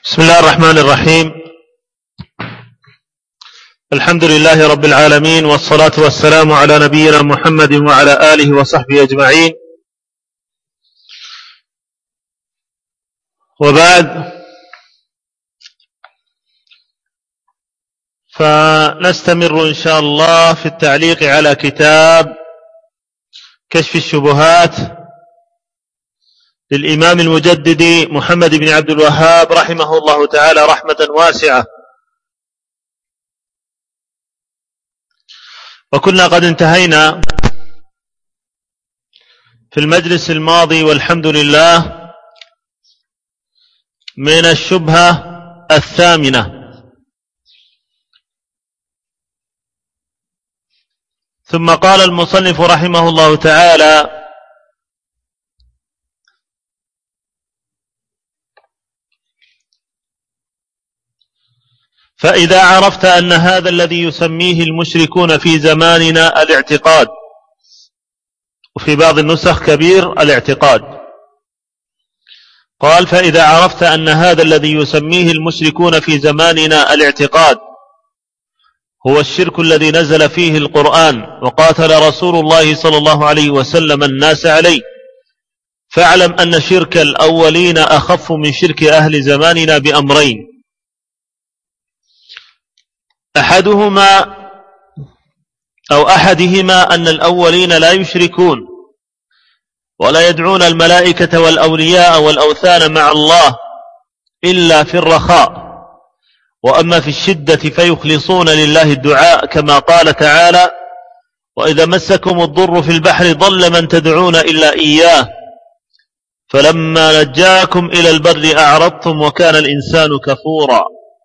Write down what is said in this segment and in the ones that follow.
بسم الله الرحمن الرحيم. الحمد لله رب العالمين، والصلاة والسلام على نبينا محمد وعلى آله وصحبه أجمعين، وبعد، فنستمر إن شاء الله في التعليق على كتاب كشف الشبهات للإمام المجدد محمد بن عبد الوهاب رحمه الله تعالى رحمة واسعة. وكنا قد انتهينا في المجلس الماضي والحمد لله من الشبهة الثامنة، ثم قال المصنف رحمه الله تعالى: فإذا عرفت أن هذا الذي يسميه المشركون في زماننا الاعتقاد، وفي بعض النسخ كبير الاعتقاد، قال: فإذا عرفت أن هذا الذي يسميه المشركون في زماننا الاعتقاد هو الشرك الذي نزل فيه القرآن وقاتل رسول الله صلى الله عليه وسلم الناس عليه، فاعلم أن شرك الأولين أخف من شرك أهل زماننا بأمرين: أحدهما أن الأولين لا يشركون ولا يدعون الملائكة والأولياء والأوثان مع الله إلا في الرخاء، وأما في الشدة فيخلصون لله الدعاء، كما قال تعالى: وإذا مسكم الضر في البحر ضل من تدعون إلا إياه فلما نجاكم إلى البر أعرضتم وكان الإنسان كفورا.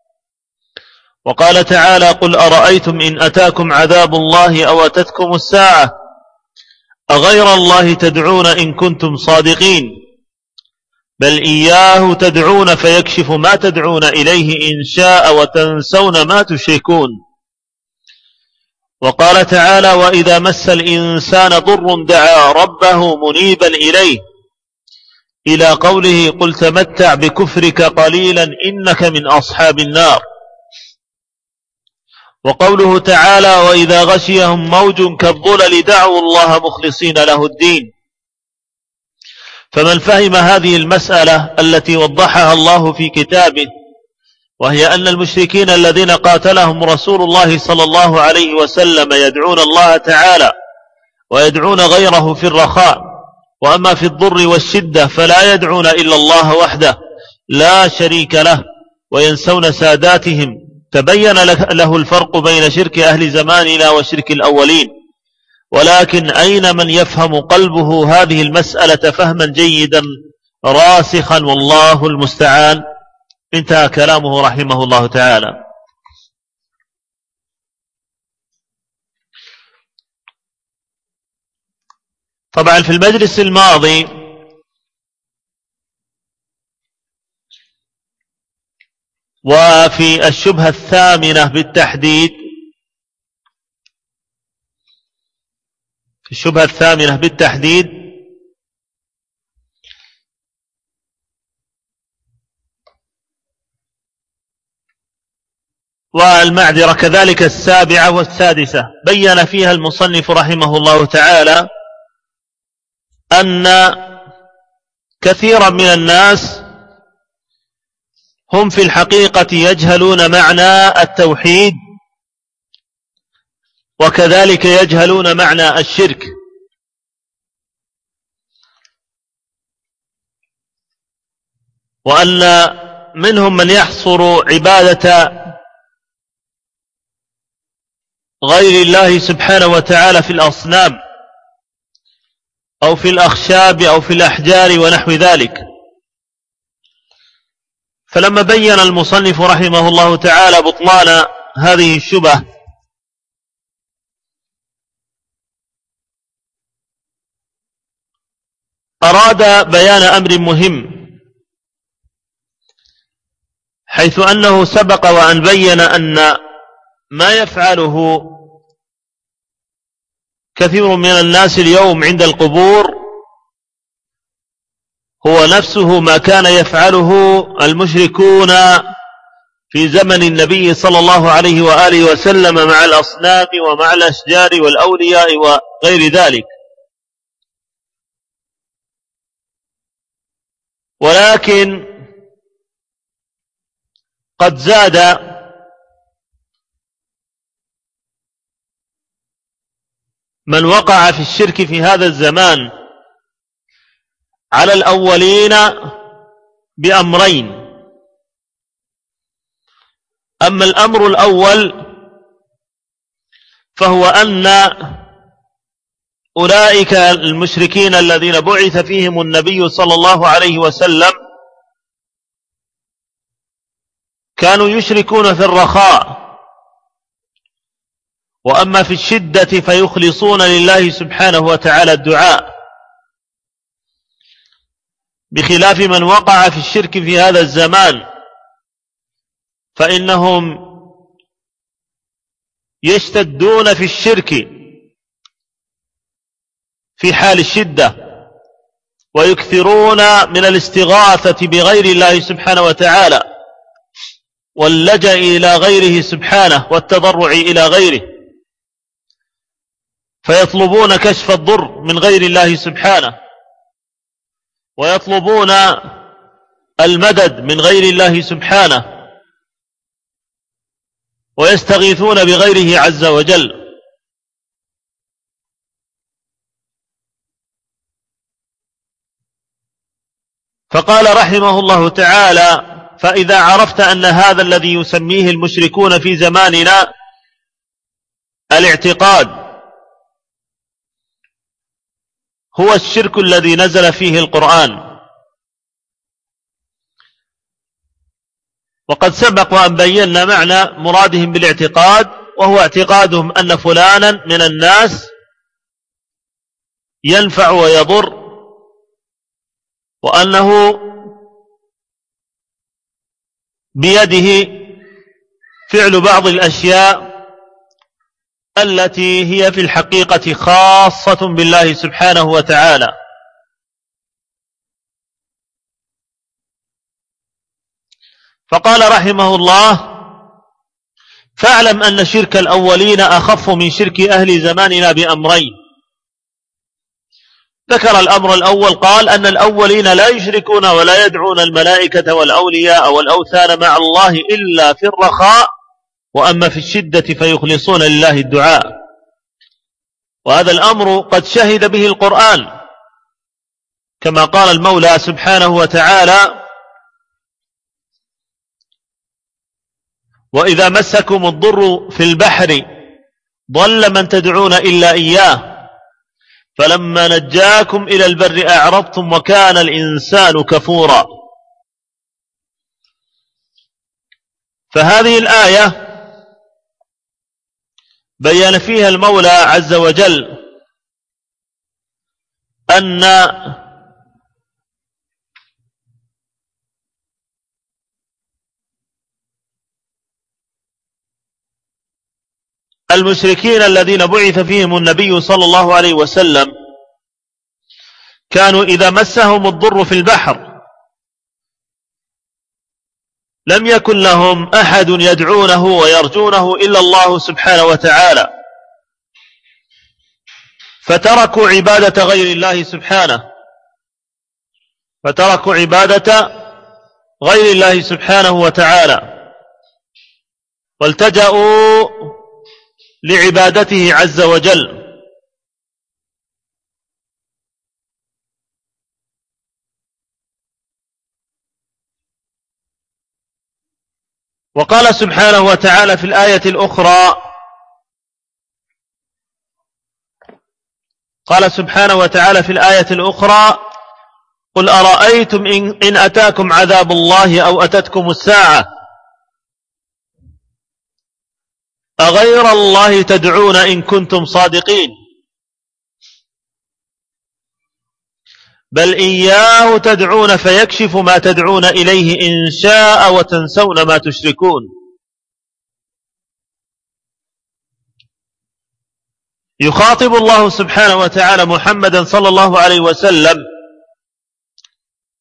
وقال تعالى: قل أرأيتم إن أتاكم عذاب الله أو أتتكم الساعة أغير الله تدعون إن كنتم صادقين بل إياه تدعون فيكشف ما تدعون إليه إن شاء وتنسون ما تشركون. وقال تعالى: وإذا مس الإنسان ضر دعا ربه منيبا إليه، إلى قوله: قل تمتع بكفرك قليلا إنك من أصحاب النار. وقوله تعالى: وإذا غشيهم موج كالظلل دعوا الله مخلصين له الدين. فمن فهم هذه المسألة التي وضحها الله في كتابه، وهي أن المشركين الذين قاتلهم رسول الله صلى الله عليه وسلم يدعون الله تعالى ويدعون غيره في الرخاء، وأما في الضر والشدة فلا يدعون إلا الله وحده لا شريك له وينسون ساداتهم، تبين له الفرق بين شرك أهل زماننا وشرك الأولين. ولكن أين من يفهم قلبه هذه المسألة فهما جيدا راسخا، والله المستعان. انتهى كلامه رحمه الله تعالى. طبعا في المجلس الماضي وفي الشبهة الثامنة بالتحديد، والمعذرة كذلك السابعة والسادسة، بين فيها المصنف رحمه الله تعالى أن كثيرا من الناس هم في الحقيقة يجهلون معنى التوحيد، وكذلك يجهلون معنى الشرك، وأن منهم من يحصر عبادة غير الله سبحانه وتعالى في الأصنام أو في الأخشاب أو في الأحجار ونحو ذلك. فلما بين المصنف رحمه الله تعالى بطلان هذه الشبهة، أراد بيان أمر مهم، حيث أنه سبق وأن بين أن ما يفعله كثير من الناس اليوم عند القبور هو نفسه ما كان يفعله المشركون في زمن النبي صلى الله عليه وآله وسلم مع الأصنام ومع الأشجار والأولياء وغير ذلك. ولكن قد زاد من وقع في الشرك في هذا الزمان على الأولين بأمرين. أما الأمر الأول فهو أن أولئك المشركين الذين بعث فيهم النبي صلى الله عليه وسلم كانوا يشركون في الرخاء، وأما في الشدة فيخلصون لله سبحانه وتعالى الدعاء، بخلاف من وقع في الشرك في هذا الزمان فإنهم يشتدون في الشرك في حال الشدة، ويكثرون من الاستغاثة بغير الله سبحانه وتعالى واللجأ إلى غيره سبحانه والتضرع إلى غيره، فيطلبون كشف الضر من غير الله سبحانه، ويطلبون المدد من غير الله سبحانه، ويستغيثون بغيره عز وجل. فقال رحمه الله تعالى: فإذا عرفت أن هذا الذي يسميه المشركون في زماننا الاعتقاد هو الشرك الذي نزل فيه القرآن، وقد سبق وأن بينا معنى مرادهم بالاعتقاد، وهو اعتقادهم أن فلانا من الناس ينفع ويضر، وأنه بيده فعل بعض الأشياء التي هي في الحقيقة خاصة بالله سبحانه وتعالى. فقال رحمه الله: فاعلم أن شرك الأولين أخف من شرك أهل زماننا بأمرين. ذكر الأمر الأول، قال أن الأولين لا يشركون ولا يدعون الملائكة والأولياء والأوثان مع الله إلا في الرخاء، وأما في الشدة فيخلصون لله الدعاء. وهذا الأمر قد شهد به القرآن، كما قال المولى سبحانه وتعالى: وإذا مسكم الضر في البحر ضل من تدعون إلا إياه فلما نجاكم إلى البر أعرضتم وكان الإنسان كفورا. فهذه الآية بيّن فيها المولى عز وجل أن المشركين الذين بعث فيهم النبي صلى الله عليه وسلم كانوا إذا مسهم الضر في البحر لم يكن لهم أحد يدعونه ويرجونه إلا الله سبحانه وتعالى، فتركوا عبادة غير الله سبحانه، فتركوا عبادة غير الله سبحانه وتعالى، والتجأوا لعبادته عز وجل. وقال سبحانه وتعالى في الآية الأخرى، قال سبحانه وتعالى في الآية الأخرى: قل أرأيتم إن أتاكم عذاب الله أو أتتكم الساعة أغير الله تدعون إن كنتم صادقين بل إياه تدعون فيكشف ما تدعون إليه إن شاء وتنسون ما تشركون. يخاطب الله سبحانه وتعالى محمدا صلى الله عليه وسلم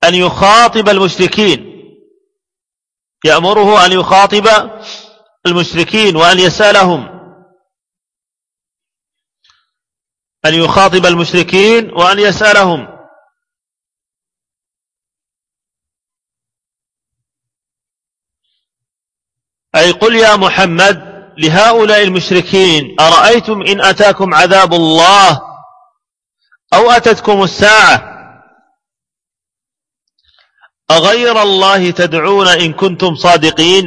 أن يخاطب المشركين، يأمره أن يخاطب المشركين وأن يسألهم، أن يخاطب المشركين وأن يسألهم. أي قل يا محمد لهؤلاء المشركين أرأيتم إن أتاكم عذاب الله أو أتتكم الساعة أغير الله تدعون إن كنتم صادقين؟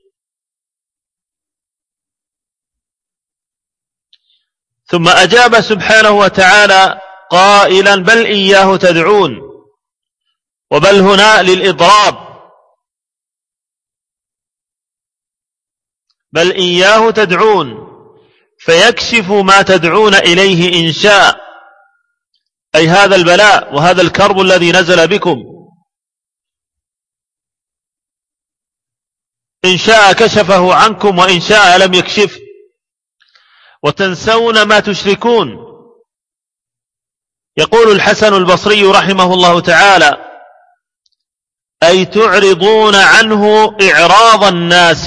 ثم أجاب سبحانه وتعالى قائلا بل إياه تدعون، وبل هنا للإضراب، بل إياه تدعون فيكشف ما تدعون إليه إن شاء، أي هذا البلاء وهذا الكرب الذي نزل بكم، إن شاء كشفه عنكم وإن شاء لم يكشف، وتنسون ما تشركون. يقول الحسن البصري رحمه الله تعالى أي تعرضون عنه إعراض الناس،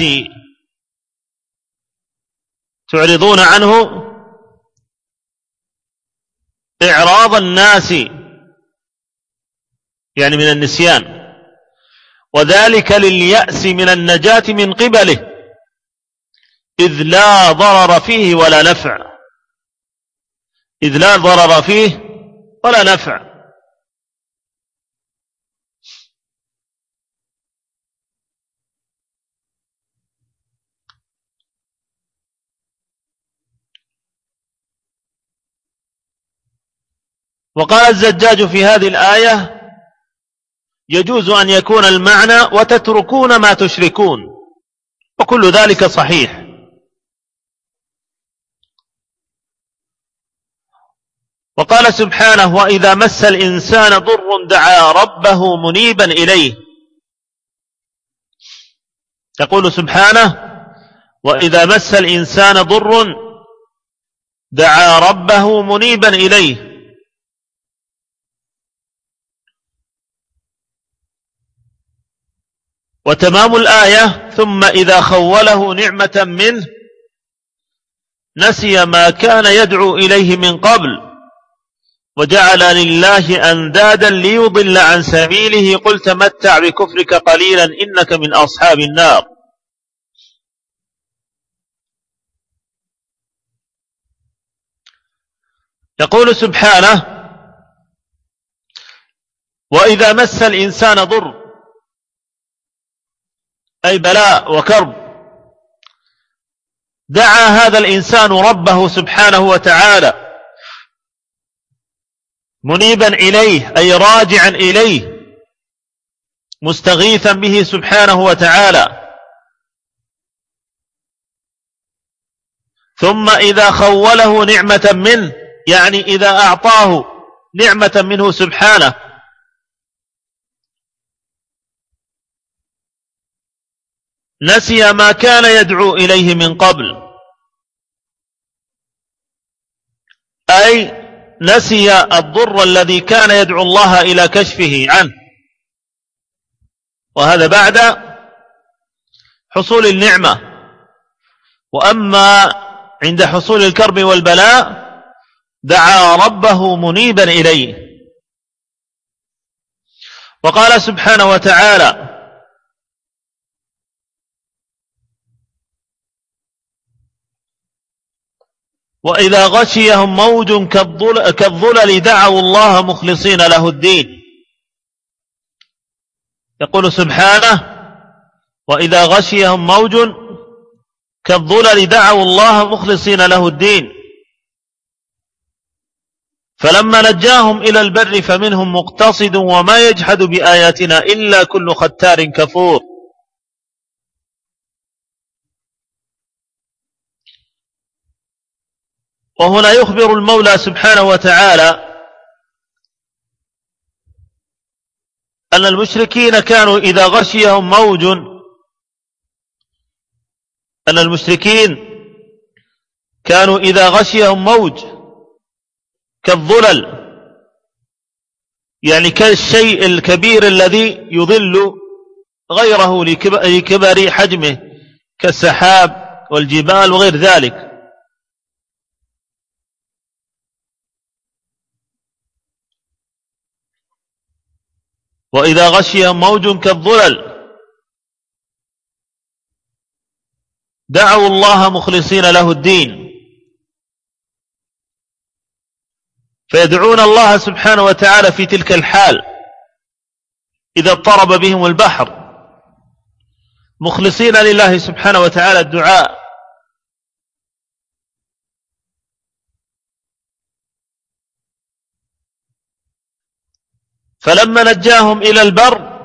تعرضون عنه إعراض الناس، يعني من النسيان، وذلك لليأس من النجاة من قبله، إذ لا ضرر فيه ولا نفع، إذ لا ضرر فيه ولا نفع. وقال الزجاج في هذه الآية يجوز أن يكون المعنى وتتركون ما تشركون، وكل ذلك صحيح. وقال سبحانه وإذا مس الإنسان ضر دعا ربه منيبا إليه، يقول سبحانه وإذا مس الإنسان ضر دعا ربه منيبا إليه. وتمام الآية ثم إذا خوله نعمة منه نسي ما كان يدعو إليه من قبل وجعل لله أندادا ليضل عن سبيله قل تمتع بكفرك قليلا إنك من أصحاب النار. يقول سبحانه وإذا مس الإنسان ضر، أي بلاء وكرب، دعا هذا الإنسان ربه سبحانه وتعالى منيبا إليه، أي راجعا إليه مستغيثا به سبحانه وتعالى. ثم إذا خوله نعمة منه، يعني إذا أعطاه نعمة منه سبحانه نسي ما كان يدعو إليه من قبل، أي نسي الضر الذي كان يدعو الله إلى كشفه عنه، وهذا بعد حصول النعمة. وأما عند حصول الكرب والبلاء دعا ربه منيبا إليه. وقال سبحانه وتعالى وإذا غشيهم موج كالظلل دعوا الله مخلصين له الدين. يقول سبحانه وإذا غشيهم موج كالظلل دعوا الله مخلصين له الدين فلما نجاهم إلى البر فمنهم مقتصد وما يجحد بآياتنا إلا كل ختار كفور. وهنا يخبر المولى سبحانه وتعالى أن المشركين كانوا إذا غشيهم موج، أن المشركين كانوا إذا غشيهم موج كالظلل يعني كالشيء الكبير الذي يضل غيره لكبر حجمه كالسحاب والجبال وغير ذلك. وإذا غشيهم موج كالظلل دعوا الله مخلصين له الدين، فيدعون الله سبحانه وتعالى في تلك الحال إذا اضطرب بهم البحر مخلصين لله سبحانه وتعالى الدعاء. فلما نجاهم إلى البر،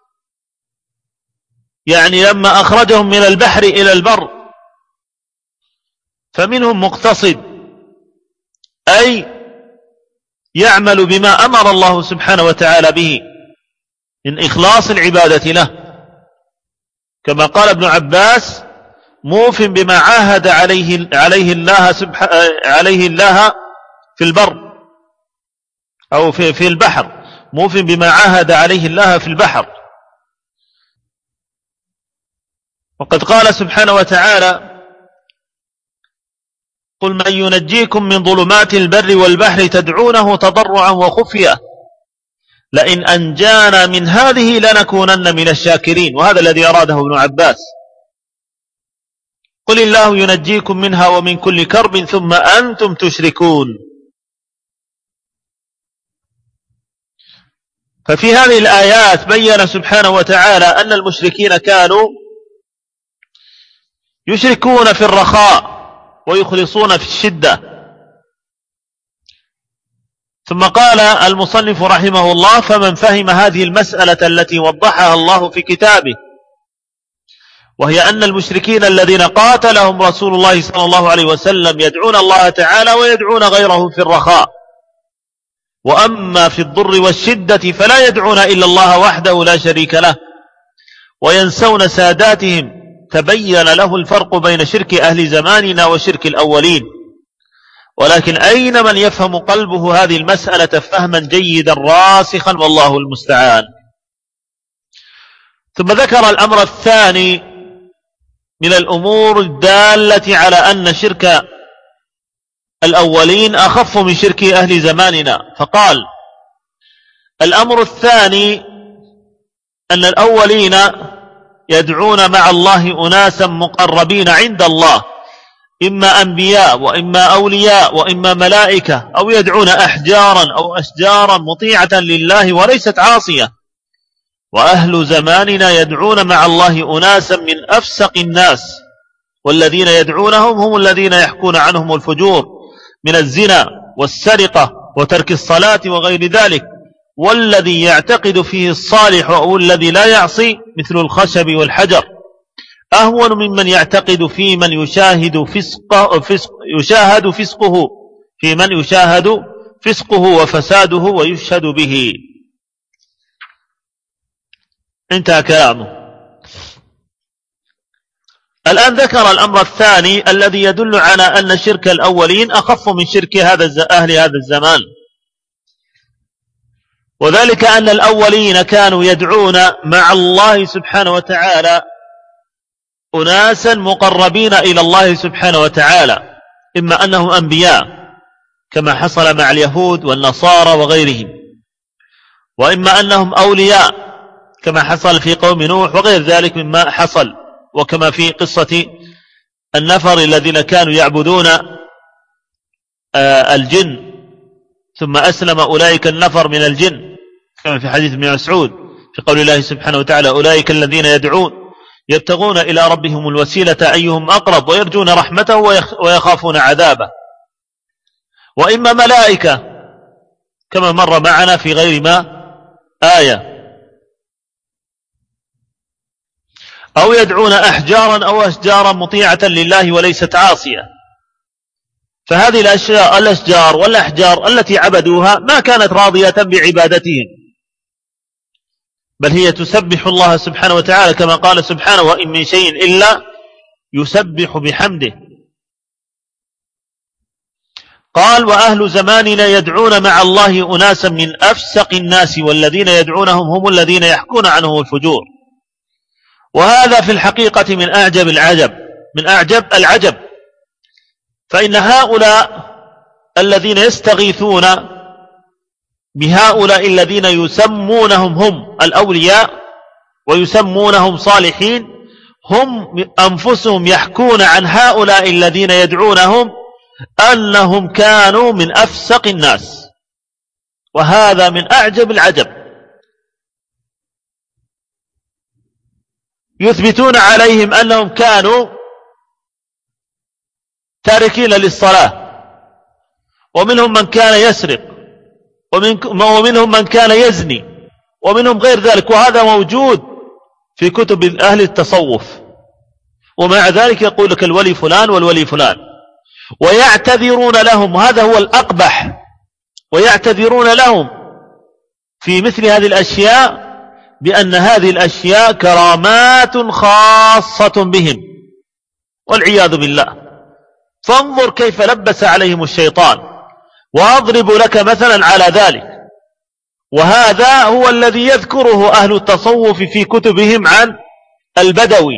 يعني لما أخرجهم من البحر إلى البر، فمنهم مقتصد، أي يعمل بما أمر الله سبحانه وتعالى به من إخلاص العبادة له، كما قال ابن عباس: موف بما عاهد عليه الله في البر أو في البحر، موف بما عاهد عليه الله في البحر. وقد قال سبحانه وتعالى: قل من ينجيكم من ظلمات البر والبحر تدعونه تضرعا وخفية لئن أنجانا من هذه لنكونن من الشاكرين. وهذا الذي أراده ابن عباس: قل الله ينجيكم منها ومن كل كرب ثم أنتم تشركون. ففي هذه الآيات بين سبحانه وتعالى أن المشركين كانوا يشركون في الرخاء ويخلصون في الشدة. ثم قال المصنف رحمه الله: فمن فهم هذه المسألة التي وضحها الله في كتابه، وهي أن المشركين الذين قاتلهم رسول الله صلى الله عليه وسلم يدعون الله تعالى ويدعون غيره في الرخاء، وأما في الضر والشدة فلا يدعون إلا الله وحده لا شريك له وينسون ساداتهم، تبين له الفرق بين شرك أهل زماننا وشرك الأولين. ولكن أين من يفهم قلبه هذه المسألة فهما جيدا راسخا، والله المستعان. ثم ذكر الأمر الثاني من الأمور الدالة على أن شرك الأولين أخف من شرك أهل زماننا، فقال: الأمر الثاني أن الأولين يدعون مع الله أناسا مقربين عند الله، إما أنبياء وإما أولياء وإما ملائكة، أو يدعون أحجارا أو أشجارا مطيعة لله وليست عاصية. وأهل زماننا يدعون مع الله أناسا من أفسق الناس، والذين يدعونهم هم الذين يحكون عنهم الفجور من الزنا والسرقة وترك الصلاة وغير ذلك، والذي يعتقد فيه الصالح أو الذي لا يعصي مثل الخشب والحجر أهون ممن يعتقد في من يشاهد فسقه وفساده ويشهد به. انتهى كلامه. الآن ذكر الأمر الثاني الذي يدل على أن شرك الأولين أخف من شرك أهل هذا الزمان، وذلك أن الأولين كانوا يدعون مع الله سبحانه وتعالى أناسا مقربين إلى الله سبحانه وتعالى، إما أنهم أنبياء كما حصل مع اليهود والنصارى وغيرهم، وإما أنهم أولياء كما حصل في قوم نوح وغير ذلك مما حصل، وكما في قصة النفر الذين كانوا يعبدون الجن ثم أسلم أولئك النفر من الجن، كما في حديث ابن مسعود في قول الله سبحانه وتعالى: أولئك الذين يدعون يبتغون إلى ربهم الوسيلة أيهم أقرب ويرجون رحمته ويخافون عذابه. وإما ملائكة كما مر معنا في غير ما آية، أو يدعون أحجارا أو أشجارا مطيعة لله وليست عاصية. فهذه الأشجار والأحجار التي عبدوها ما كانت راضية بعبادتهم، بل هي تسبح الله سبحانه وتعالى كما قال سبحانه: وإن من شيء إلا يسبح بحمده. قال وأهل زماننا يدعون مع الله أناسا من أفسق الناس والذين يدعونهم هم الذين يحكون عنهم الفجور. وهذا في الحقيقة من أعجب العجب، فإن هؤلاء الذين يستغيثون بهؤلاء الذين يسمونهم هم الأولياء ويسمونهم صالحين، هم أنفسهم يحكون عن هؤلاء الذين يدعونهم أنهم كانوا من أفسق الناس، وهذا من أعجب العجب. يثبتون عليهم أنهم كانوا تاركين للصلاة، ومنهم من كان يسرق، ومنهم من كان يزني، ومنهم غير ذلك، وهذا موجود في كتب أهل التصوف. ومع ذلك يقول لك الولي فلان والولي فلان، ويعتذرون لهم، وهذا هو الأقبح، ويعتذرون لهم في مثل هذه الأشياء بأن هذه الأشياء كرامات خاصة بهم والعياذ بالله. فانظر كيف لبس عليهم الشيطان، وأضرب لك مثلا على ذلك. وهذا هو الذي يذكره أهل التصوف في كتبهم عن البدوي،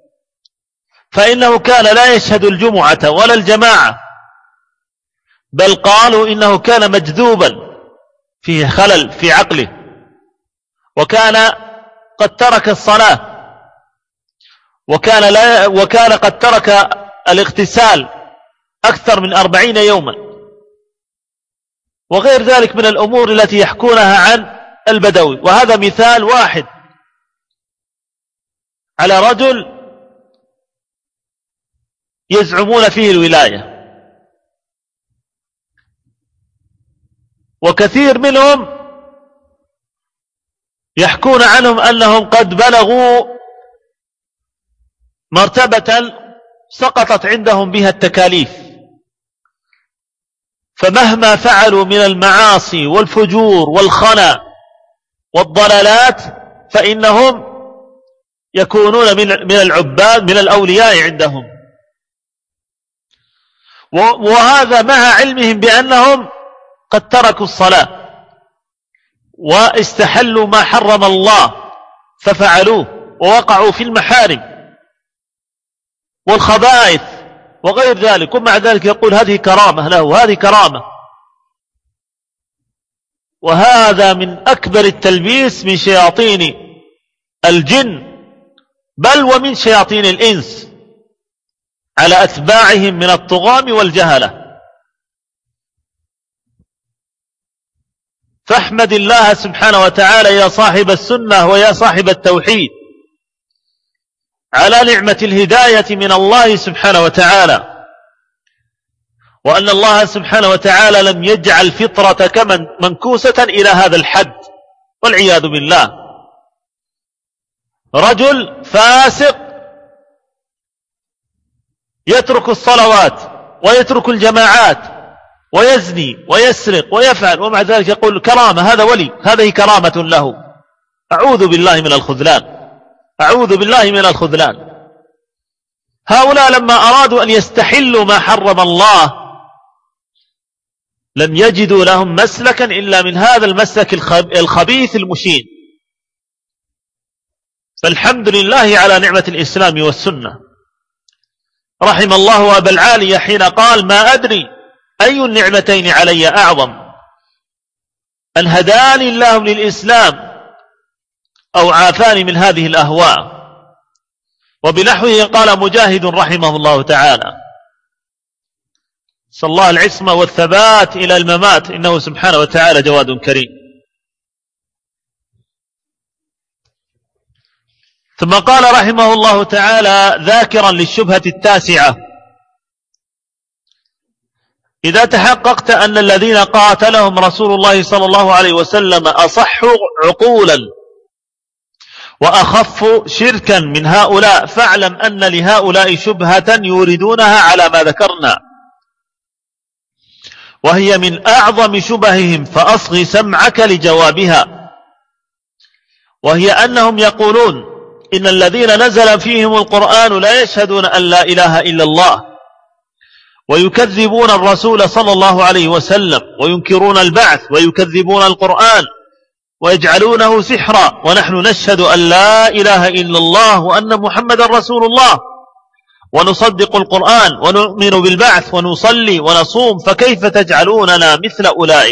فإنه كان لا يشهد الجمعة ولا الجماعة، بل قالوا إنه كان مجذوبا فيه خلل في عقله، وكان قد ترك الصلاة، وكان قد ترك الاغتسال أكثر من 40 يوما، وغير ذلك من الأمور التي يحكونها عن البدوي. وهذا مثال واحد على رجل يزعمون فيه الولاية، وكثير منهم يحكون عنهم أنهم قد بلغوا مرتبة سقطت عندهم بها التكاليف، فمهما فعلوا من المعاصي والفجور والخنا والضلالات فإنهم يكونون من العباد، من الأولياء عندهم. وهذا مع علمهم بأنهم قد تركوا الصلاة واستحلوا ما حرم الله ففعلوه، ووقعوا في المحارم والخبائث وغير ذلك، ومع ذلك يقول هذه كرامة له، هذه كرامة. وهذا من أكبر التلبيس من شياطين الجن، بل ومن شياطين الإنس، على أتباعهم من الطغام والجهلة. فاحمد الله سبحانه وتعالى يا صاحب السنة ويا صاحب التوحيد على نعمة الهداية من الله سبحانه وتعالى، وأن الله سبحانه وتعالى لم يجعل فطرتك منكوسة إلى هذا الحد والعياذ بالله. رجل فاسق يترك الصلوات ويترك الجماعات ويزني ويسرق ويفعل، ومع ذلك يقول كرامة، هذا ولي، هذه كرامة له. أعوذ بالله من الخذلان، أعوذ بالله من الخذلان. هؤلاء لما أرادوا أن يستحلوا ما حرم الله لم يجدوا لهم مسلكا إلا من هذا المسلك الخبيث المشين. فالحمد لله على نعمة الإسلام والسنة. رحم الله أبا العالية حين قال ما أدري أي النعمتين علي أعظم، أن هداني الله للإسلام أو عافاني من هذه الأهواء. وبنحوه قال مجاهد رحمه الله تعالى صلى الله العصمة والثبات إلى الممات، إنه سبحانه وتعالى جواد كريم. ثم قال رحمه الله تعالى ذاكرا للشبهة التاسعة: إذا تحققت أن الذين قاتلهم رسول الله صلى الله عليه وسلم أصح عقولا وأخف شركا من هؤلاء، فاعلم أن لهؤلاء شبهة يوردونها على ما ذكرنا، وهي من أعظم شبههم، فأصغ سمعك لجوابها. وهي أنهم يقولون إن الذين نزل فيهم القرآن لا يشهدون أن لا إله إلا الله، ويكذبون الرسول صلى الله عليه وسلم وينكرون البعث ويكذبون القرآن ويجعلونه سحرا، ونحن نشهد أن لا إله إلا الله وأن محمد رسول الله، ونصدق القرآن ونؤمن بالبعث ونصلي ونصوم، فكيف تجعلوننا مثل أولئك؟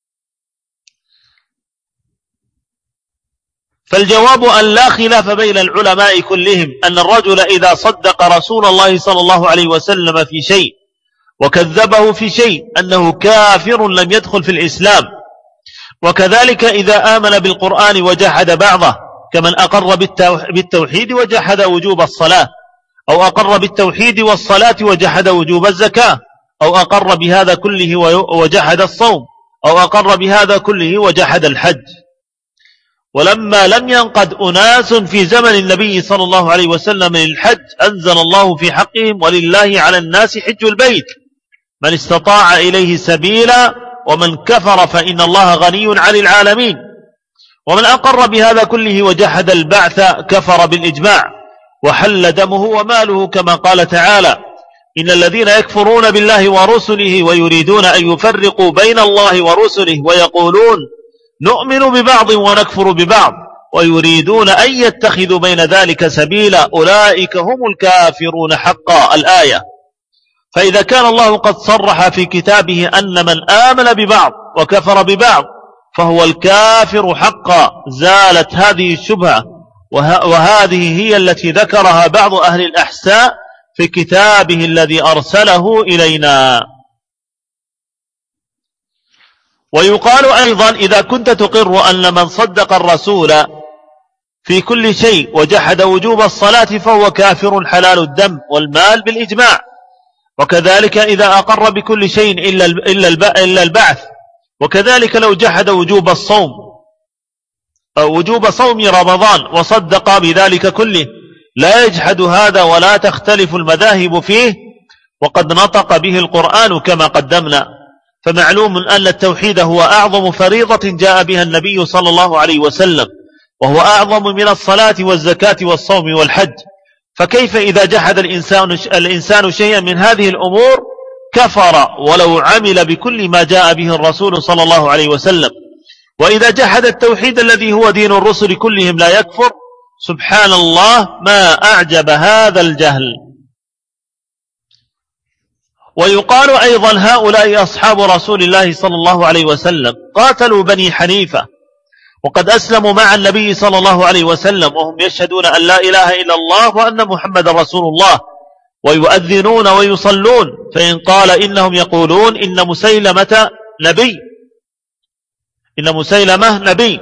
فالجواب أن لا خلاف بين العلماء كلهم أن الرجل إذا صدق رسول الله صلى الله عليه وسلم في شيء وكذبه في شيء أنه كافر لم يدخل في الإسلام. وكذلك إذا آمن بالقرآن وجحد بعضه، كمن أقر بالتوحيد وجحد وجوب الصلاة، أو أقر بالتوحيد والصلاة وجحد وجوب الزكاة، أو أقر بهذا كله وجحد الصوم، أو أقر بهذا كله وجحد الحج. ولما لم ينقد أناس في زمن النبي صلى الله عليه وسلم للحج، أنزل الله في حقهم ولله على الناس حج البيت من استطاع إليه سبيلا ومن كفر فإن الله غني عن العالمين. ومن أقر بهذا كله وجحد البعث كفر بالإجماع وحل دمه وماله، كما قال تعالى: إن الذين يكفرون بالله ورسله ويريدون أن يفرقوا بين الله ورسله ويقولون نؤمن ببعض ونكفر ببعض ويريدون أن يتخذوا بين ذلك سبيلا أولئك هم الكافرون حقا. الآية. فإذا كان الله قد صرح في كتابه أن من آمن ببعض وكفر ببعض فهو الكافر حقا، زالت هذه الشبهة، وهذه هي التي ذكرها بعض أهل الأحساء في كتابه الذي أرسله إلينا. ويقال أيضا: إذا كنت تقر أن من صدق الرسول في كل شيء وجحد وجوب الصلاة فهو كافر حلال الدم والمال بالإجماع. وكذلك إذا أقر بكل شيء إلا البعث. وكذلك لو جحد وجوب الصوم أو وجوب صوم رمضان وصدق بذلك كله لا يجحد هذا ولا تختلف المذاهب فيه، وقد نطق به القرآن كما قدمنا. فمعلوم أن التوحيد هو أعظم فريضة جاء بها النبي صلى الله عليه وسلم، وهو أعظم من الصلاة والزكاة والصوم والحج. فكيف إذا جحد الإنسان شيئا من هذه الأمور كفر ولو عمل بكل ما جاء به الرسول صلى الله عليه وسلم؟ وإذا جحد التوحيد الذي هو دين الرسل كلهم لا يكفر. سبحان الله، ما أعجب هذا الجهل. ويقال أيضا: هؤلاء أصحاب رسول الله صلى الله عليه وسلم قاتلوا بني حنيفة وقد أسلموا مع النبي صلى الله عليه وسلم وهم يشهدون أن لا إله إلا الله وأن محمد رسول الله، ويؤذنون ويصلون. فإن قال إنهم يقولون إن مسيلمة نبي،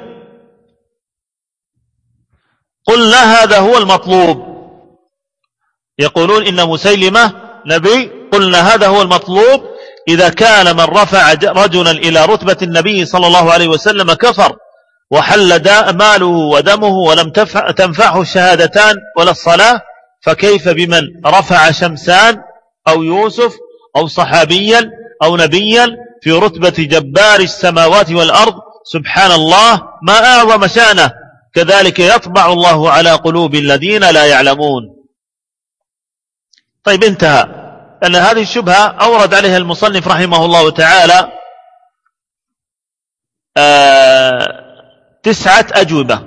قلنا هذا هو المطلوب. يقولون إن مسيلمة نبي، قلنا هذا هو المطلوب. إذا كان من رفع رجلا إلى رتبة النبي صلى الله عليه وسلم كفر وحل ماله ودمه ولم تنفعه الشهادتان ولا الصلاة، فكيف بمن رفع شمسان أو يوسف أو صحابيا أو نبيا في رتبة جبار السماوات والأرض؟ سبحان الله، ما أعظم شأنه. كذلك يطبع الله على قلوب الذين لا يعلمون. طيب، انتهى. أن هذه الشبهة أورد عليها المصنف رحمه الله تعالى 9 أجوبة.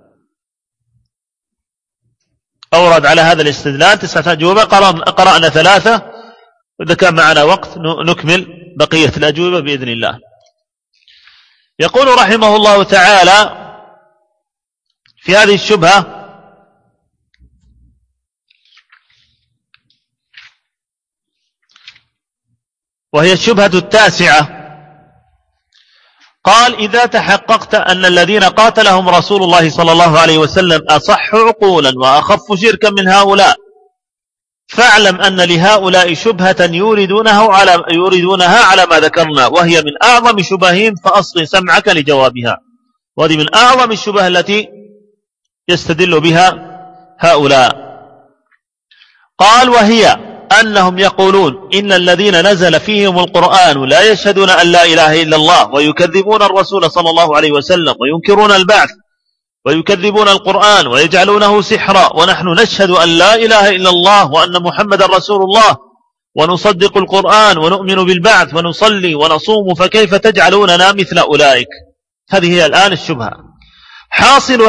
أورد على هذا الاستدلال 9 أجوبة، قرأنا 3، وإذا كان معنا وقت نكمل بقية الأجوبة بإذن الله. يقول رحمه الله تعالى في هذه الشبهة: وهي الشبهة 9، قال: إذا تحققت أن الذين قاتلهم رسول الله صلى الله عليه وسلم أصح عقولا وأخف شركا من هؤلاء، فاعلم أن لهؤلاء شبهة يريدونها على ما ذكرنا، وهي من أعظم شبههم، فأصغ سمعك لجوابها. وهذه من أعظم الشبه التي يستدل بها هؤلاء. قال: وهي أنهم يقولون إن الذين نزل فيهم القرآن لا يشهدون أن لا إله إلا الله، ويكذبون الرسول صلى الله عليه وسلم، وينكرون البعث، ويكذبون القرآن، ويجعلونه سحرا، ونحن نشهد أن لا إله إلا الله وأن محمد رسول الله، ونصدق القرآن ونؤمن بالبعث ونصلي ونصوم، فكيف تجعلوننا مثل أولئك؟ هذه هي الآن الشبهة. حاصل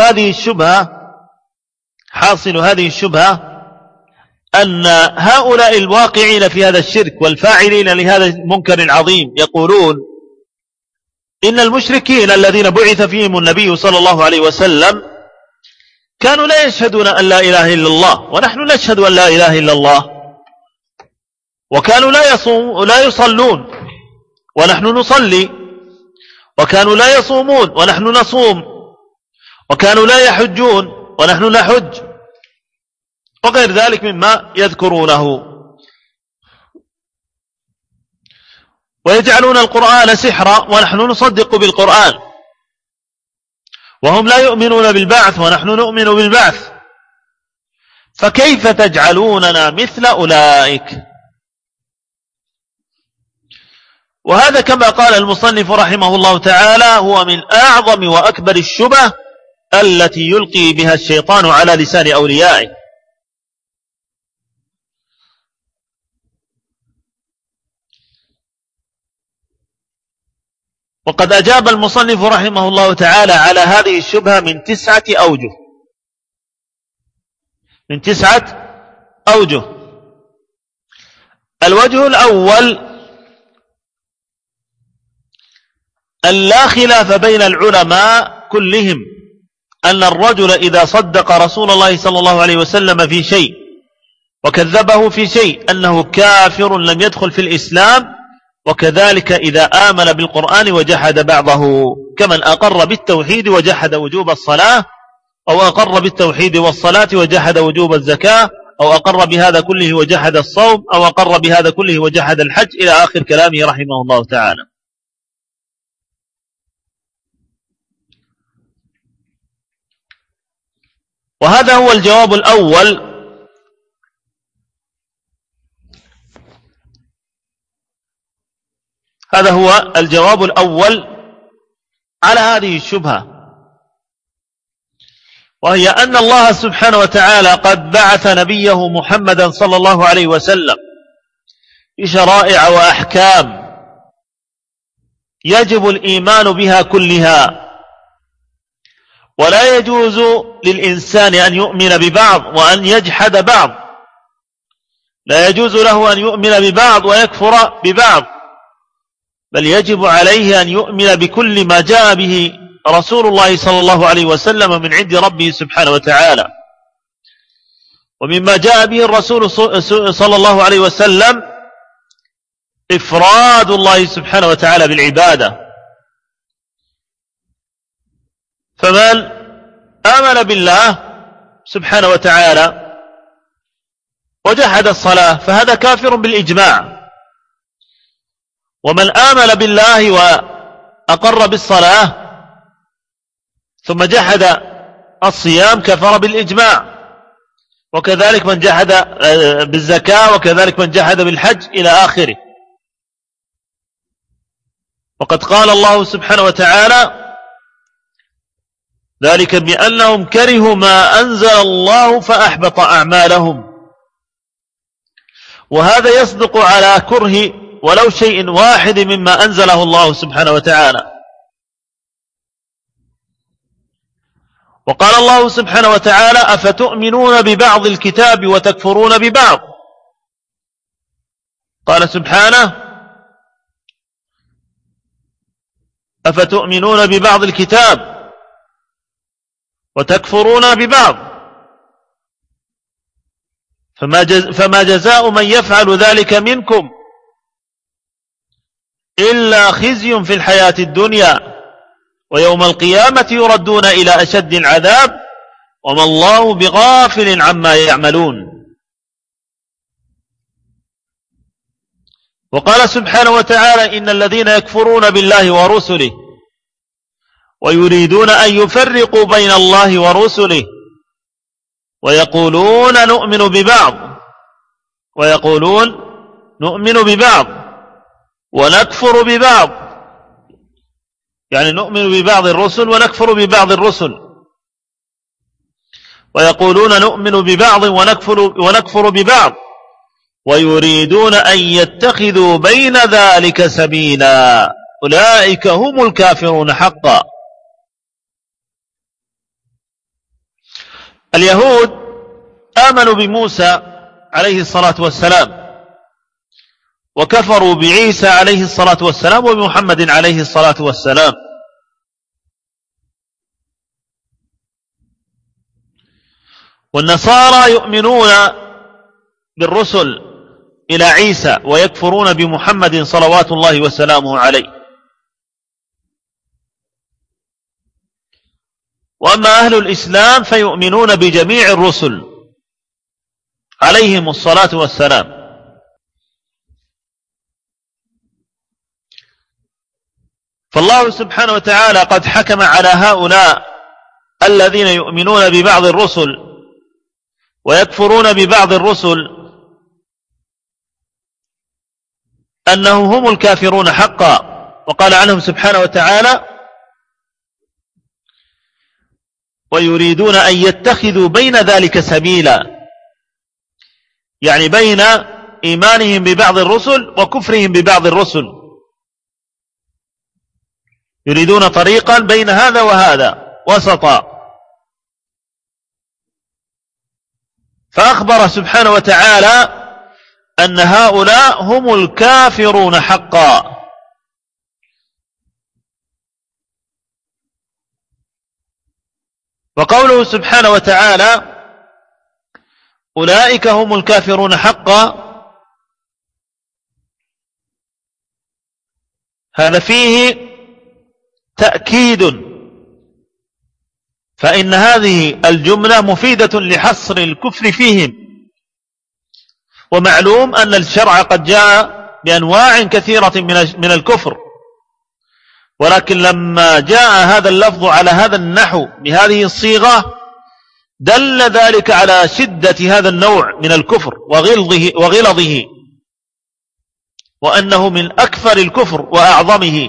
هذه الشبهة أن هؤلاء الواقعين في هذا الشرك والفاعلين لهذا المنكر العظيم يقولون إن المشركين الذين بعث فيهم النبي صلى الله عليه وسلم كانوا لا يشهدون أن لا إله إلا الله، ونحن نشهد أن لا إله إلا الله، وكانوا لا يصلون ونحن نصلي، وكانوا لا يصومون ونحن نصوم، وكانوا لا يحجون ونحن نحج، وغير ذلك مما يذكرونه. ويجعلون القرآن سحرا ونحن نصدق بالقرآن، وهم لا يؤمنون بالبعث ونحن نؤمن بالبعث، فكيف تجعلوننا مثل أولئك؟ وهذا كما قال المصنف رحمه الله تعالى هو من أعظم وأكبر الشبه التي يلقي بها الشيطان على لسان أوليائه. وقد أجاب المصنف رحمه الله تعالى على هذه الشبهة من 9 أوجه. الوجه الأول أن لا خلاف بين العلماء كلهم أن الرجل إذا صدق رسول الله صلى الله عليه وسلم في شيء وكذبه في شيء أنه كافر لم يدخل في الإسلام، وكذلك إذا آمن بالقرآن وجحد بعضه، كمن أقر بالتوحيد وجحد وجوب الصلاة، أو أقر بالتوحيد والصلاة وجحد وجوب الزكاة، أو أقر بهذا كله وجحد الصوم، أو أقر بهذا كله وجحد الحج، إلى آخر كلامه رحمه الله تعالى. وهذا هو الجواب الأول هذا هو الجواب الأول على هذه الشبهة، وهي أن الله سبحانه وتعالى قد بعث نبيه محمدا صلى الله عليه وسلم بشرائع وأحكام يجب الإيمان بها كلها، ولا يجوز للإنسان أن يؤمن ببعض وأن يجحد بعض، لا يجوز له أن يؤمن ببعض ويكفر ببعض، بل يجب عليه أن يؤمن بكل ما جاء به رسول الله صلى الله عليه وسلم من عند ربه سبحانه وتعالى. ومما جاء به الرسول صلى الله عليه وسلم إفراد الله سبحانه وتعالى بالعبادة. فمن آمن بالله سبحانه وتعالى وجحد الصلاة فهذا كافر بالإجماع، ومن آمن بالله وأقر بالصلاة ثم جحد الصيام كفر بالإجماع، وكذلك من جحد بالزكاة، وكذلك من جحد بالحج إلى آخره. وقد قال الله سبحانه وتعالى ذلك بأنهم كرهوا ما أنزل الله فأحبط أعمالهم، وهذا يصدق على كره ولو شيء واحد مما أنزله الله سبحانه وتعالى. وقال الله سبحانه وتعالى أفتؤمنون ببعض الكتاب وتكفرون ببعض، قال سبحانه أفتؤمنون ببعض الكتاب وتكفرون ببعض، فما جزاء من يفعل ذلك منكم إلا خزي في الحياة الدنيا ويوم القيامة يردون إلى أشد العذاب وما الله بغافل عما يعملون. وقال سبحانه وتعالى إن الذين يكفرون بالله ورسله ويريدون أن يفرقوا بين الله ورسله ويقولون نؤمن ببعض ونكفر ببعض، يعني نؤمن ببعض الرسل ونكفر ببعض الرسل، ويقولون نؤمن ببعض ونكفر ببعض، ويريدون أن يتخذوا بين ذلك سبيلا أولئك هم الكافرون حقا. اليهود آمنوا بموسى عليه الصلاة والسلام، وكفروا بعيسى عليه الصلاة والسلام وبمحمد عليه الصلاة والسلام. والنصارى يؤمنون بالرسل إلى عيسى ويكفرون بمحمد صلوات الله وسلامه عليه. وأما أهل الإسلام فيؤمنون بجميع الرسل عليهم الصلاة والسلام. فالله سبحانه وتعالى قد حكم على هؤلاء الذين يؤمنون ببعض الرسل ويكفرون ببعض الرسل أنهم هم الكافرون حقا، وقال عنهم سبحانه وتعالى: ويريدون أن يتخذوا بين ذلك سبيلا، يعني بين إيمانهم ببعض الرسل وكفرهم ببعض الرسل، يريدون طريقا بين هذا وهذا وسطا. فأخبر سبحانه وتعالى أن هؤلاء هم الكافرون حقا. وقوله سبحانه وتعالى أولئك هم الكافرون حقا، هذا فيه تأكيد، فإن هذه الجملة مفيدة لحصر الكفر فيهم. ومعلوم أن الشرع قد جاء بأنواع كثيرة من الكفر، ولكن لما جاء هذا اللفظ على هذا النحو بهذه الصيغة دل ذلك على شدة هذا النوع من الكفر وغلظه، وأنه من أكثر الكفر وأعظمه.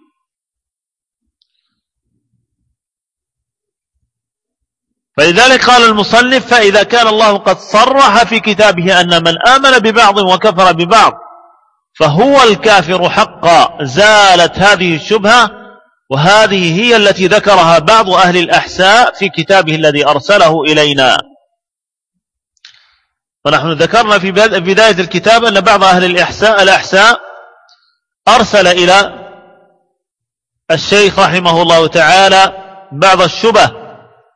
فلذلك قال المصنف: فإذا كان الله قد صرح في كتابه أن من آمن ببعض وكفر ببعض فهو الكافر حقا، زالت هذه الشبهة، وهذه هي التي ذكرها بعض أهل الأحساء في كتابه الذي أرسله إلينا. ونحن ذكرنا في بداية الكتاب أن بعض أهل الأحساء أرسل إلى الشيخ رحمه الله تعالى بعض الشبه،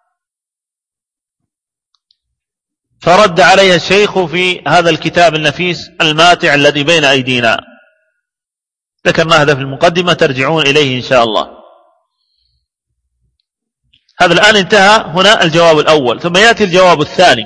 فرد عليها الشيخ في هذا الكتاب النفيس الماتع الذي بين أيدينا. ذكرنا هذا في المقدمة، ترجعون إليه إن شاء الله. هذا الآن انتهى هنا الجواب الأول، ثم يأتي الجواب الثاني.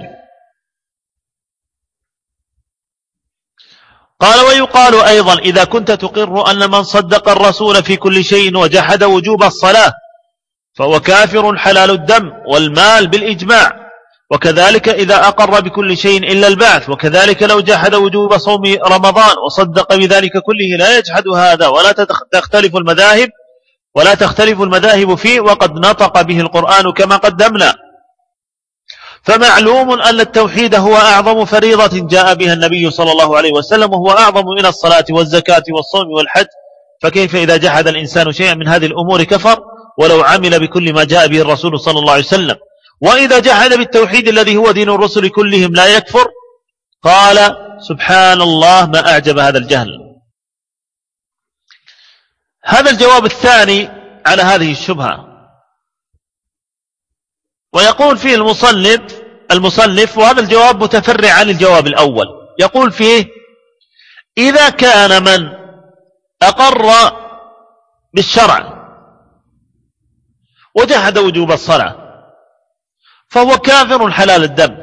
قال: ويقال أيضا إذا كنت تقر أن من صدق الرسول في كل شيء وجحد وجوب الصلاة فهو كافر حلال الدم والمال بالإجماع، وكذلك إذا أقر بكل شيء إلا البعث، وكذلك لو جحد وجوب صوم رمضان وصدق بذلك كله لا يجحد هذا ولا تختلف المذاهب فيه، وقد نطق به القرآن كما قدمنا. فمعلوم أن التوحيد هو أعظم فريضة جاء بها النبي صلى الله عليه وسلم، وهو أعظم من الصلاة والزكاة والصوم والحج، فكيف إذا جحد الإنسان شيئا من هذه الأمور كفر ولو عمل بكل ما جاء به الرسول صلى الله عليه وسلم؟ وإذا جحد بالتوحيد الذي هو دين الرسل كلهم لا يكفر. قال: سبحان الله ما أعجب هذا الجهل. هذا الجواب الثاني على هذه الشبهة. ويقول فيه المصنف وهذا الجواب متفرع عن الجواب الأول، يقول فيه: إذا كان من أقر بالشرع وجحد وجوب الصلاة فهو كافر حلال الدم.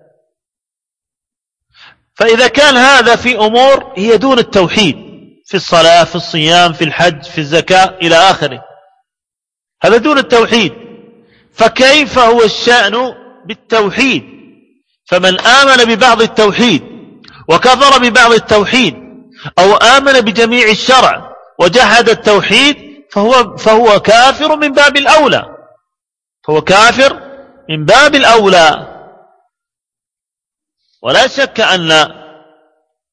فإذا كان هذا في أمور هي دون التوحيد، في الصلاة، في الصيام، في الحج، في الزكاة إلى آخره، هذا دون التوحيد، فكيف هو الشأن بالتوحيد؟ فمن آمن ببعض التوحيد وكفر ببعض التوحيد، أو آمن بجميع الشرع وجحد التوحيد، فهو كافر من باب الأولى، فهو كافر من باب الأولى. ولا شك أن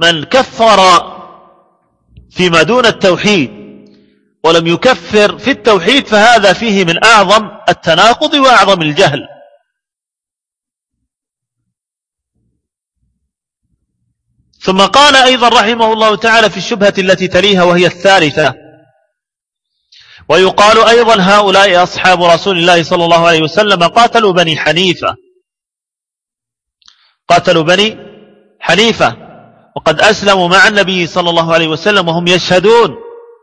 من كفر فيما دون التوحيد ولم يكفر في التوحيد فهذا فيه من أعظم التناقض وأعظم الجهل. ثم قال أيضا رحمه الله تعالى في الشبهة التي تليها وهي الثالثة: ويقال أيضا هؤلاء أصحاب رسول الله صلى الله عليه وسلم قاتلوا بني حنيفة، قاتلوا بني حنيفة وقد أسلموا مع النبي صلى الله عليه وسلم وهم يشهدون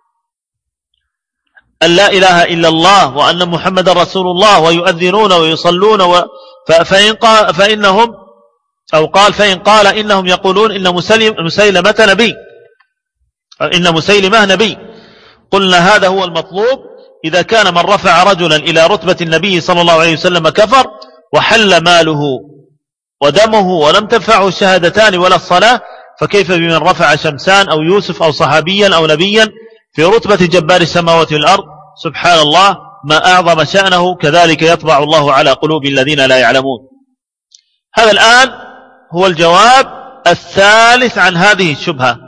أن لا إله إلا الله وأن محمد رسول الله ويؤذنون ويصلون فإنهم أو قال فإن قال إنهم يقولون إن مسيلمة نبي، إن مسيلمة نبي، قلنا هذا هو المطلوب. إذا كان من رفع رجلا إلى رتبة النبي صلى الله عليه وسلم كفر وحل ماله ودمه ولم تنفعه الشهادتان ولا الصلاة، فكيف بمن رفع شمسان أو يوسف أو صحابيا أو نبيا في رتبة جبار السماوات والأرض؟ سبحان الله، ما أعظم شأنه. كذلك يطبع الله على قلوب الذين لا يعلمون. هذا الآن هو الجواب الثالث عن هذه الشبهة،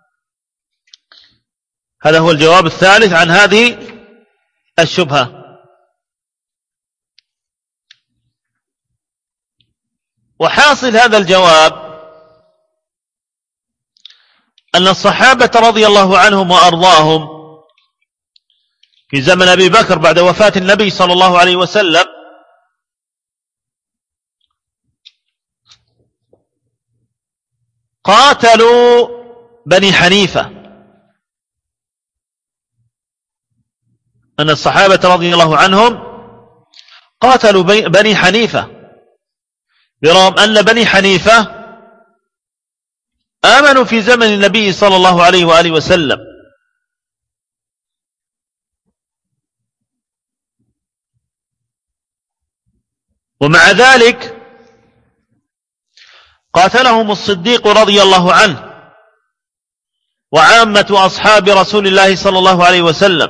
هذا هو الجواب الثالث عن هذه الشبهة. وحاصل هذا الجواب أن الصحابة رضي الله عنهم وأرضاهم في زمن أبي بكر بعد وفاة النبي صلى الله عليه وسلم قاتلوا بني حنيفة، أن الصحابة رضي الله عنهم قاتلوا بني حنيفة، برغم أن بني حنيفة آمنوا في زمن النبي صلى الله عليه وآله وسلم، ومع ذلك قاتلهم الصديق رضي الله عنه وعامة أصحاب رسول الله صلى الله عليه وسلم.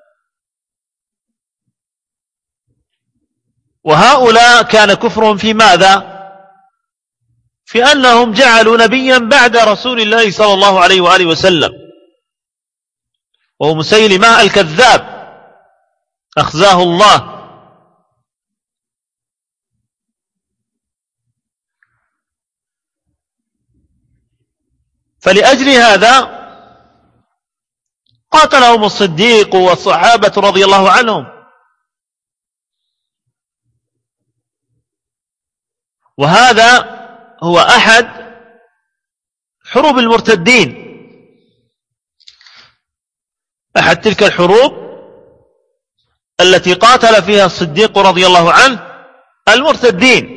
وهؤلاء كان كفرهم في ماذا؟ في أنهم جعلوا نبيا بعد رسول الله صلى الله عليه وآله وسلم، وهو مسيلمة الكذاب أخزاه الله. فلأجل هذا قاتلهم الصديق والصحابة رضي الله عنهم. وهذا هو أحد حروب المرتدين، أحد تلك الحروب التي قاتل فيها الصديق رضي الله عنه المرتدين.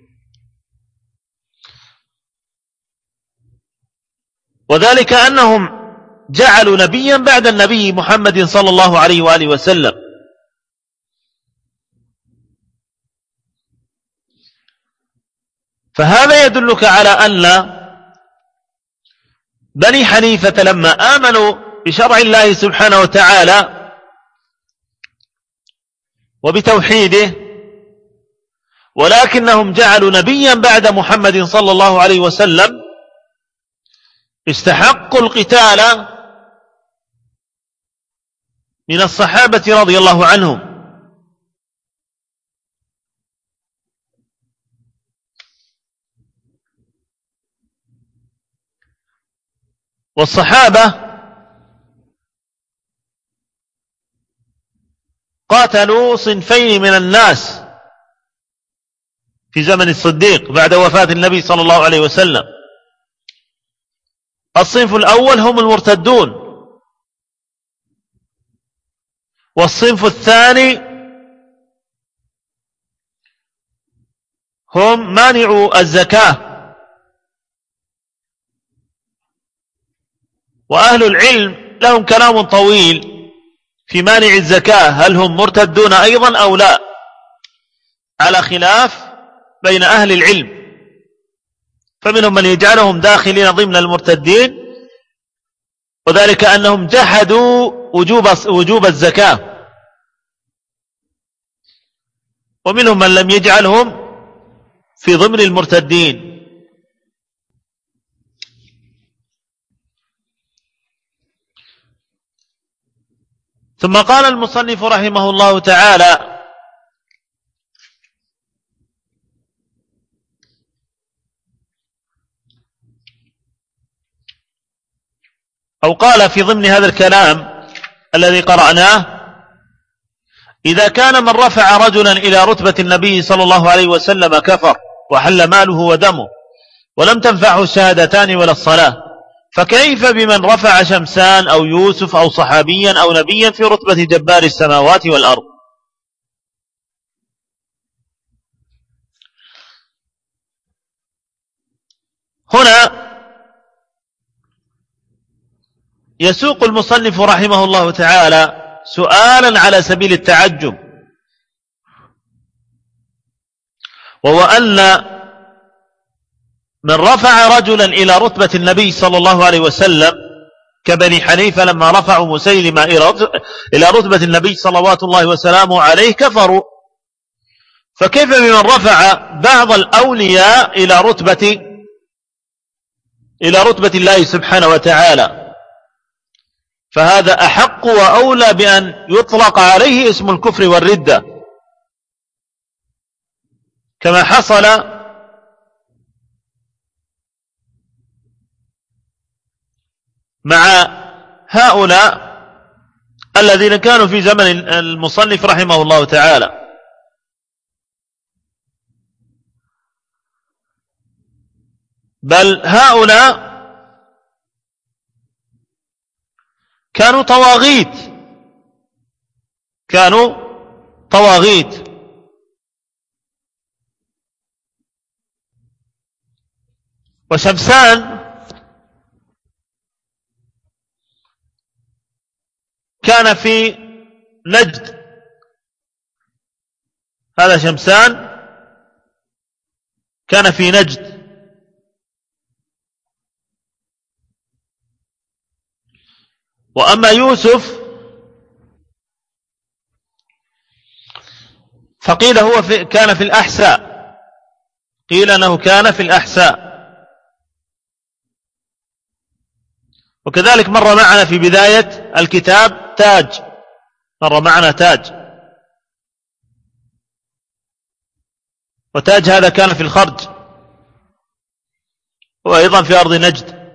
وذلك أنهم جعلوا نبيا بعد النبي محمد صلى الله عليه وآله وسلم. فهذا يدلك على أن بني حنيفة لما آمنوا بشرع الله سبحانه وتعالى وبتوحيده، ولكنهم جعلوا نبيا بعد محمد صلى الله عليه وسلم، استحقوا القتال من الصحابة رضي الله عنهم. والصحابة قاتلوا صنفين من الناس في زمن الصديق بعد وفاة النبي صلى الله عليه وسلم. الصنف الأول هم المرتدون، والصنف الثاني هم مانعوا الزكاة. وأهل العلم لهم كلام طويل في مانع الزكاة، هل هم مرتدون أيضا أو لا، على خلاف بين أهل العلم. فمنهم من يجعلهم داخلين ضمن المرتدين، وذلك أنهم جحدوا وجوب الزكاة، ومنهم من لم يجعلهم في ضمن المرتدين. ثم قال المصنف رحمه الله تعالى: أو قال في ضمن هذا الكلام الذي قرأناه: إذا كان من رفع رجلا إلى رتبة النبي صلى الله عليه وسلم كفر وحل ماله ودمه ولم تنفعه الشهادتان ولا الصلاة، فكيف بمن رفع شمسان أو يوسف أو صحابيا أو نبيا في رتبة جبار السماوات والأرض؟ هنا يسوق المصنف رحمه الله تعالى سؤالا على سبيل التعجب، وهو أن من رفع رجلا إلى رتبة النبي صلى الله عليه وسلم كبني حنيفة لما رفعوا مسيلمة إلى رتبة النبي صلوات الله وسلامه عليه كفروا، فكيف بمن رفع بعض الأولياء إلى رتبة الله سبحانه وتعالى؟ فهذا أحق وأولى بأن يطلق عليه اسم الكفر والردة، كما حصل مع هؤلاء الذين كانوا في زمن المصنف رحمه الله تعالى. بل هؤلاء كانوا طواغيت وشمسان كان في نجد، هذا شمسان كان في نجد، وأما يوسف فقيل كان في الأحساء، قيل أنه كان في الأحساء. وكذلك مر معنا في بداية الكتاب تاج، مر معنا تاج، وتاج هذا كان في الخرج وأيضا في أرض نجد.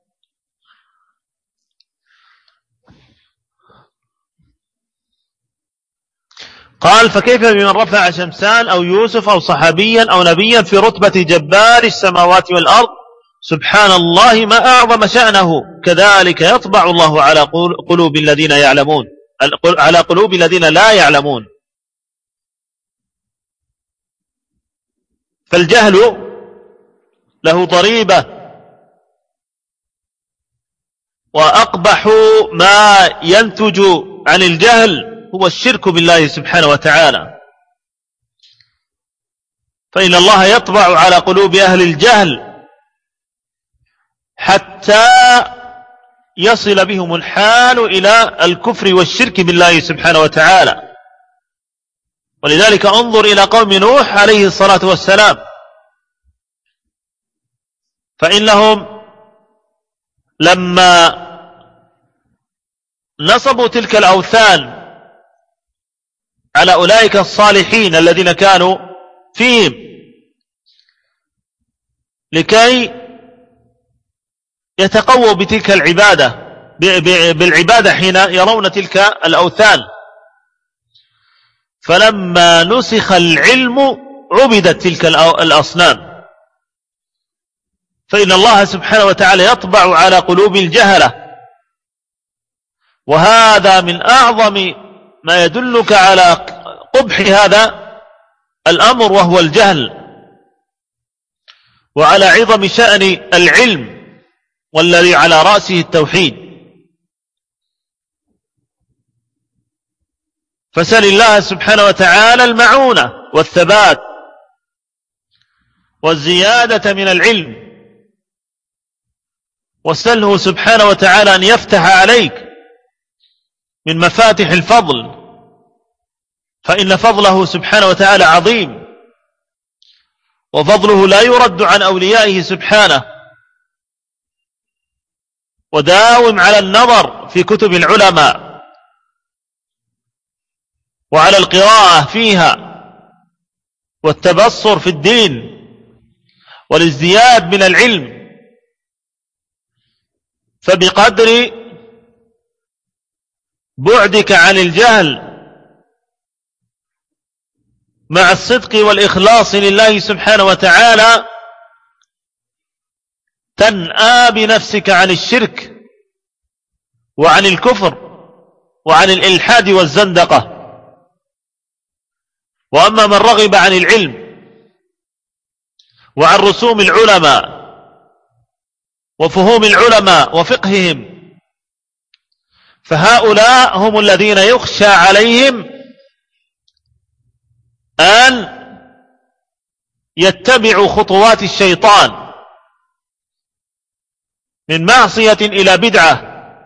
قال: فكيف بمن رفع شمسان أو يوسف أو صحابيا أو نبيا في رتبة جبار السماوات والأرض؟ سبحان الله ما أعظم شأنه. كذلك يطبع الله على قلوب الذين يعلمون، على قلوب الذين لا يعلمون. فالجهل له ضريبة، وأقبح ما ينتج عن الجهل هو الشرك بالله سبحانه وتعالى، فإن الله يطبع على قلوب أهل الجهل حتى يصل بهم الحال إلى الكفر والشرك بالله سبحانه وتعالى. ولذلك انظر إلى قوم نوح عليه الصلاة والسلام، فإنهم لما نصبوا تلك الأوثان على أولئك الصالحين الذين كانوا فيهم لكي يتقووا بتلك العبادة بالعبادة حين يرون تلك الأوثان، فلما نسخ العلم عبدت تلك الأصنام، فإن الله سبحانه وتعالى يطبع على قلوب الجهلة. وهذا من أعظم ما يدلك على قبح هذا الأمر، وهو الجهل، وعلى عظم شأن العلم والذي على رأسه التوحيد. فسل الله سبحانه وتعالى المعونة والثبات والزيادة من العلم، وسله سبحانه وتعالى أن يفتح عليك من مفاتح الفضل، فإن فضله سبحانه وتعالى عظيم، وفضله لا يرد عن أوليائه سبحانه. وداوم على النظر في كتب العلماء وعلى القراءة فيها والتبصر في الدين والازدياد من العلم، فبقدر بعدك عن الجهل مع الصدق والإخلاص لله سبحانه وتعالى تنأى بنفسك عن الشرك وعن الكفر وعن الإلحاد والزندقة. وأما من رغب عن العلم وعن رسوم العلماء وفهوم العلماء وفقههم، فهؤلاء هم الذين يخشى عليهم أن يتبعوا خطوات الشيطان من معصية إلى بدعة،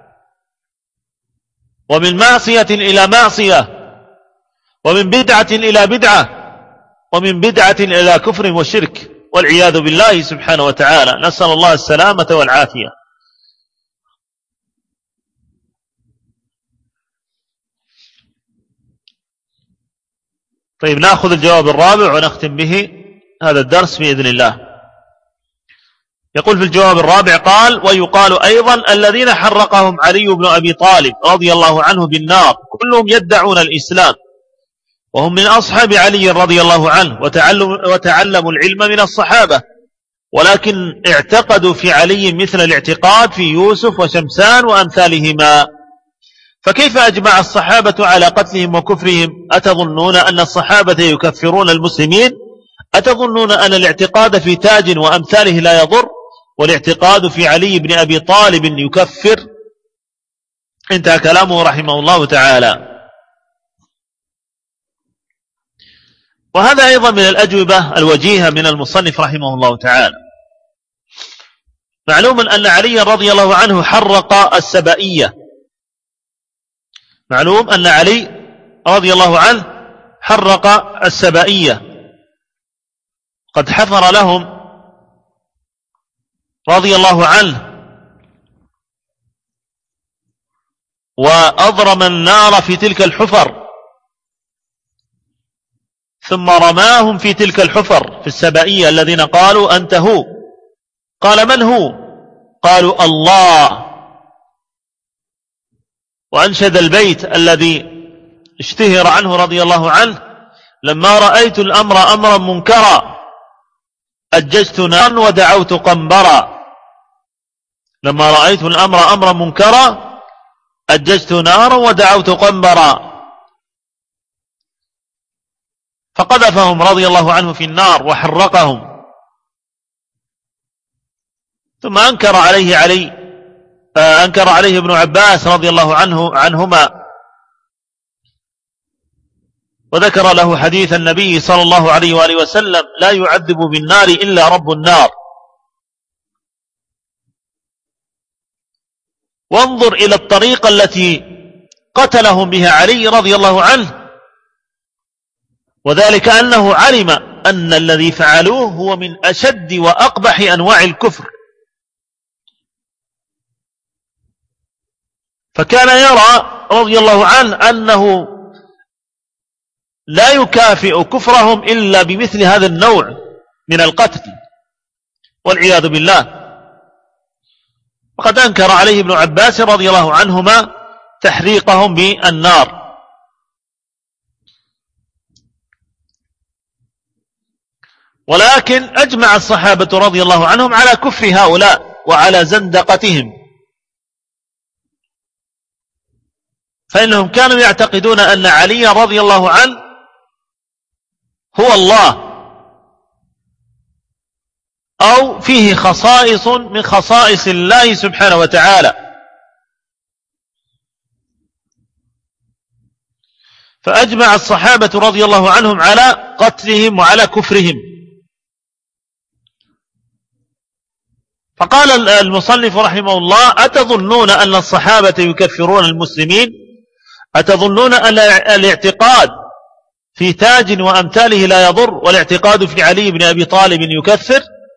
ومن معصية إلى معصية، ومن بدعة إلى بدعة، ومن بدعة إلى كفر وشرك، والعياذ بالله سبحانه وتعالى. نسأل الله السلامة والعافية. طيب، نأخذ الجواب الرابع ونختم به هذا الدرس بإذن الله. يقول في الجواب الرابع قال: ويقال أيضا الذين حرقهم علي بن أبي طالب رضي الله عنه بالنار كلهم يدعون الإسلام، وهم من أصحاب علي رضي الله عنه، وتعلموا العلم من الصحابة، ولكن اعتقدوا في علي مثل الاعتقاد في يوسف وشمسان وأمثالهما. فكيف أجمع الصحابة على قتلهم وكفرهم؟ أتظنون أن الصحابة يكفرون المسلمين؟ أتظنون أن الاعتقاد في تاج وأمثاله لا يضر، والاعتقاد في علي بن أبي طالب يكفر؟ انتهى كلامه رحمه الله تعالى. وهذا أيضا من الأجوبة الوجيهة من المصنف رحمه الله تعالى. معلوم أن علي رضي الله عنه حرق السبائية، معلوم أن علي رضي الله عنه حرق السبائية، قد حفر لهم رضي الله عنه وأضرم النار في تلك الحفر، ثم رماهم في تلك الحفر في السبائية الذين قالوا أنت هو. قال: من هو؟ قالوا: الله. وأنشد البيت الذي اشتهر عنه رضي الله عنه: لما رأيت الأمر أمرا منكرا أججت نارا ودعوت قنبرا. لما رأيت الأمر أمرا منكرا أججت نارا ودعوت قنبرا. فقذفهم رضي الله عنه في النار وحرقهم. ثم أنكر عليه ابن عباس رضي الله عنهما، وذكر له حديث النبي صلى الله عليه وآله وسلم: لا يعذب بالنار إلا رب النار. وانظر إلى الطريقة التي قتلهم بها علي رضي الله عنه، وذلك أنه علم أن الذي فعلوه هو من أشد وأقبح أنواع الكفر، فكان يرى رضي الله عنه أنه لا يكافئ كفرهم إلا بمثل هذا النوع من القتل، والعياذ بالله. وقد أنكر عليه ابن عباس رضي الله عنهما تحريقهم بالنار. ولكن أجمع الصحابة رضي الله عنهم على كفر هؤلاء وعلى زندقتهم، فإنهم كانوا يعتقدون أن علي رضي الله عنه هو الله، أو فيه خصائص من خصائص الله سبحانه وتعالى. فأجمع الصحابة رضي الله عنهم على قتلهم وعلى كفرهم. فقال المصنف رحمه الله: أتظنون أن الصحابة يكفرون المسلمين؟ أتظنون أن الاعتقاد في تاج وأمثاله لا يضر، والاعتقاد في علي بن أبي طالب يكفر؟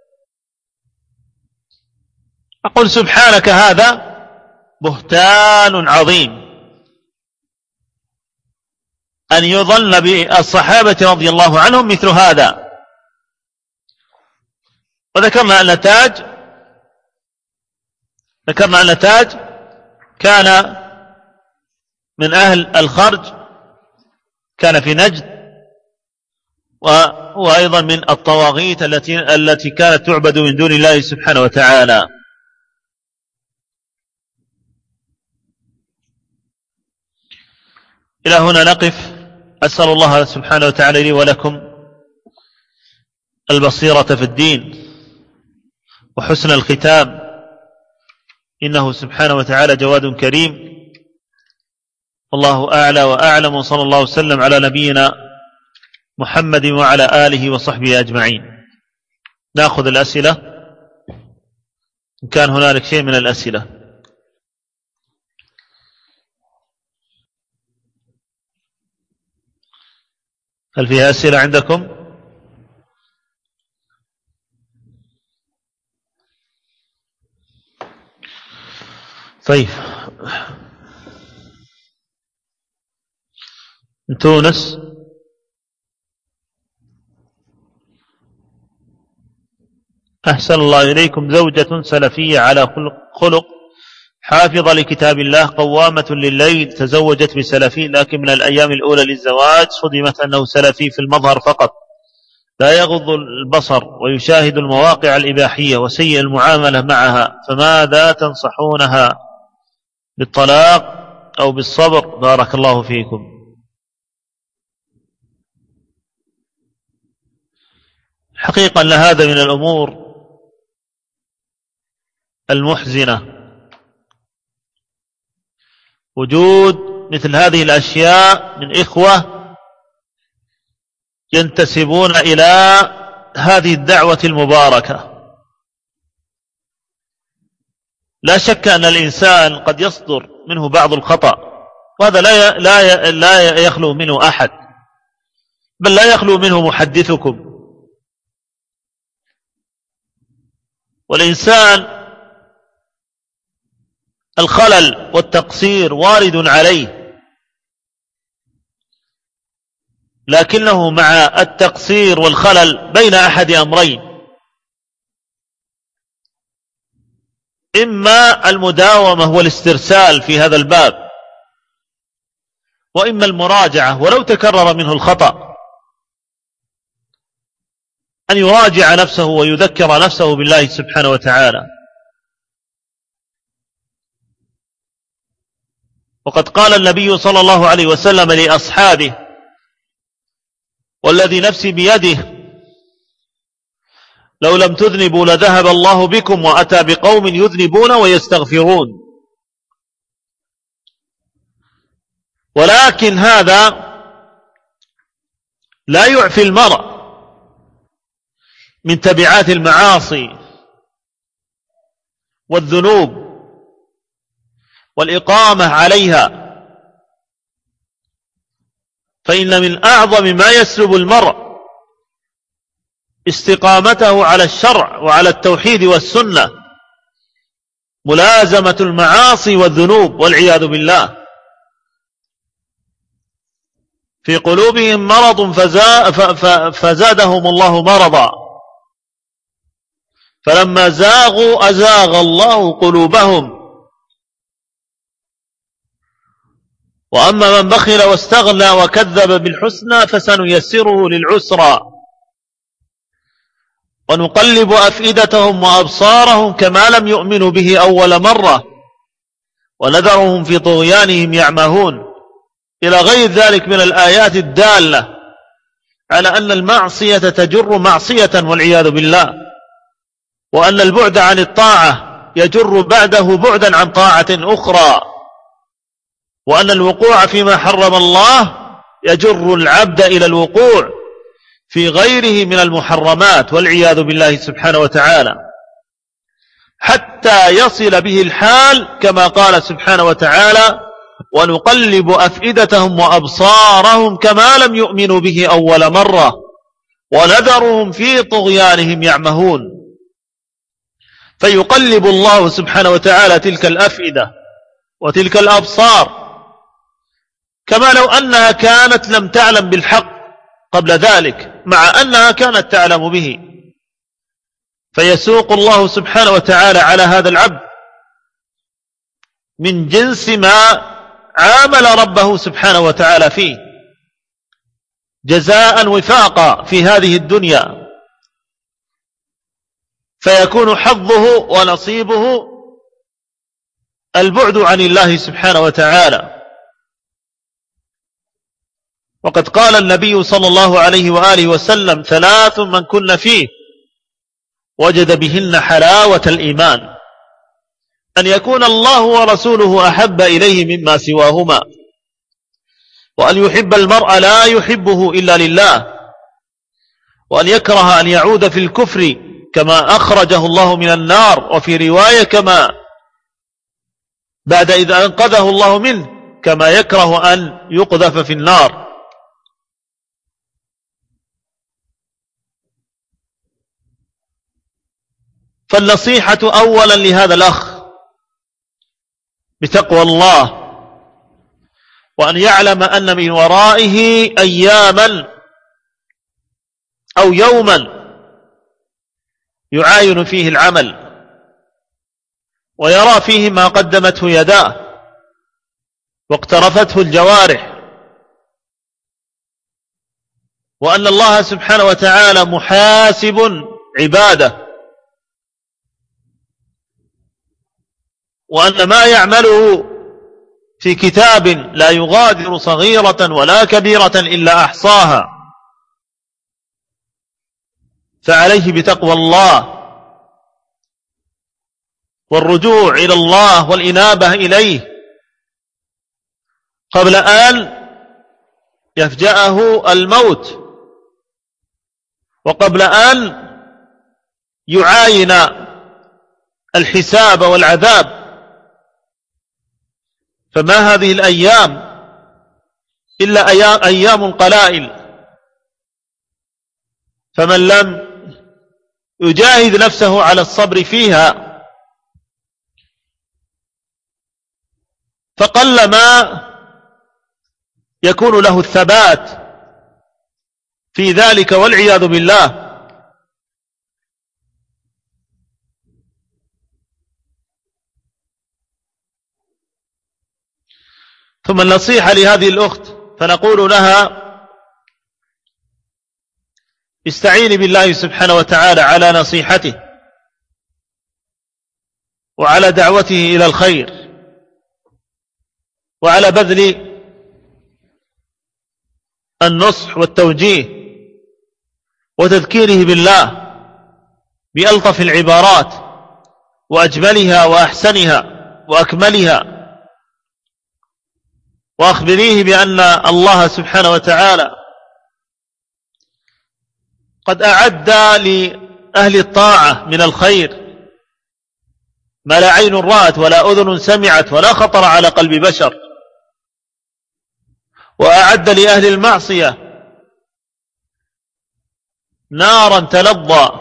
أقول: سبحانك، هذا بهتان عظيم. أن يظن بالصحابة رضي الله عنهم مثل هذا. وذكرنا أن تاج كان من أهل الخرج، كان في نجد، وهو أيضا من الطواغيت التي كانت تعبد من دون الله سبحانه وتعالى. إلى هنا نقف. أسأل الله سبحانه وتعالى لي ولكم البصيرة في الدين وحسن الختام، إنه سبحانه وتعالى جواد كريم. الله أعلى وأعلم، وصلى الله وسلم على نبينا محمد وعلى آله وصحبه أجمعين. نأخذ الأسئلة إن كان هنالك شيء من الأسئلة. هل فيها أسئلة عندكم؟ طيب، من تونس. أحسن الله إليكم. زوجة سلفية على خلق، حافظة لكتاب الله، قوامة لليل، تزوجت بسلفي، لكن من الأيام الأولى للزواج صدمت أنه سلفي في المظهر فقط، لا يغض البصر ويشاهد المواقع الإباحية وسيء المعاملة معها، فماذا تنصحونها؟ بالطلاق أو بالصبر؟ بارك الله فيكم. حقيقة أن هذا من الأمور المحزنة، وجود مثل هذه الأشياء من إخوة ينتسبون إلى هذه الدعوة المباركة. لا شك أن الإنسان قد يصدر منه بعض الخطأ، وهذا لا يخلو منه أحد، بل لا يخلو منه محدثكم. والإنسان الخلل والتقصير وارد عليه، لكنه مع التقصير والخلل بين أحد أمرين: إما المداومة والاسترسال في هذا الباب، وإما المراجعة ولو تكرر منه الخطأ، أن يراجع نفسه ويذكر نفسه بالله سبحانه وتعالى. وقد قال النبي صلى الله عليه وسلم لأصحابه: والذي نفسي بيده لو لم تذنبوا لذهب الله بكم وأتى بقوم يذنبون ويستغفرون. ولكن هذا لا يعفي المرء من تبعات المعاصي والذنوب والإقامة عليها، فإن من أعظم ما يسلب المرء استقامته على الشرع وعلى التوحيد والسنة ملازمة المعاصي والذنوب والعياذ بالله. في قلوبهم مرض فزادهم الله مرضا، فلما زاغوا أزاغ الله قلوبهم. وأما من بخل واستغنى وكذب بالحسنى فسنيسره للعسرى، ونقلب أفئدتهم وأبصارهم كما لم يؤمنوا به أول مرة، ونذرهم في طغيانهم يعمهون، إلى غير ذلك من الآيات الدالة على أن المعصية تجر معصية والعياذ بالله، وأن البعد عن الطاعة يجر بعده بعدا عن طاعة أخرى، وأن الوقوع فيما حرم الله يجر العبد إلى الوقوع في غيره من المحرمات والعياذ بالله سبحانه وتعالى، حتى يصل به الحال كما قال سبحانه وتعالى: ونقلب أفئدتهم وأبصارهم كما لم يؤمنوا به أول مرة، ونذرهم في طغيانهم يعمهون. فيقلب الله سبحانه وتعالى تلك الأفئدة وتلك الأبصار كما لو أنها كانت لم تعلم بالحق قبل ذلك مع أنها كانت تعلم به. فيسوق الله سبحانه وتعالى على هذا العبد من جنس ما عامل ربه سبحانه وتعالى فيه جزاء وفاقا في هذه الدنيا، فيكون حظه ونصيبه البعد عن الله سبحانه وتعالى. وقد قال النبي صلى الله عليه وآله وسلم: 3 من كن فيه وجد بهن حلاوة الإيمان، أن يكون الله ورسوله أحب إليه مما سواهما، وأن يحب المرء لا يحبه إلا لله، وأن يكره أن يعود في الكفر كما أخرجه الله من النار، وفي رواية كما بعد إذا أنقذه الله منه كما يكره أن يقذف في النار. فالنصيحة أولا لهذا الأخ بتقوى الله، وأن يعلم أن من ورائه أياما أو يوما يعاين فيه العمل ويرى فيه ما قدمته يداه واقترفته الجوارح، وأن الله سبحانه وتعالى محاسب عباده، وأن ما يعمله في كتاب لا يغادر صغيرة ولا كبيرة إلا أحصاها. فعليه بتقوى الله والرجوع إلى الله والإنابة إليه قبل أن يفجأه الموت، وقبل أن يعاين الحساب والعذاب. فما هذه الأيام إلا أيام قلائل، فمن لم يجاهد نفسه على الصبر فيها فقلما يكون له الثبات في ذلك والعياذ بالله. ثم النصيحة لهذه الأخت فنقول لها: استعيني بالله سبحانه وتعالى على نصيحته وعلى دعوته إلى الخير وعلى بذل النصح والتوجيه وتذكيره بالله بألطف العبارات وأجملها وأحسنها وأكملها، وأخبريه بأن الله سبحانه وتعالى قد أعد لأهل الطاعة من الخير ما لا عين رأت ولا أذن سمعت ولا خطر على قلب بشر، وأعد لأهل المعصية نارا تلظى.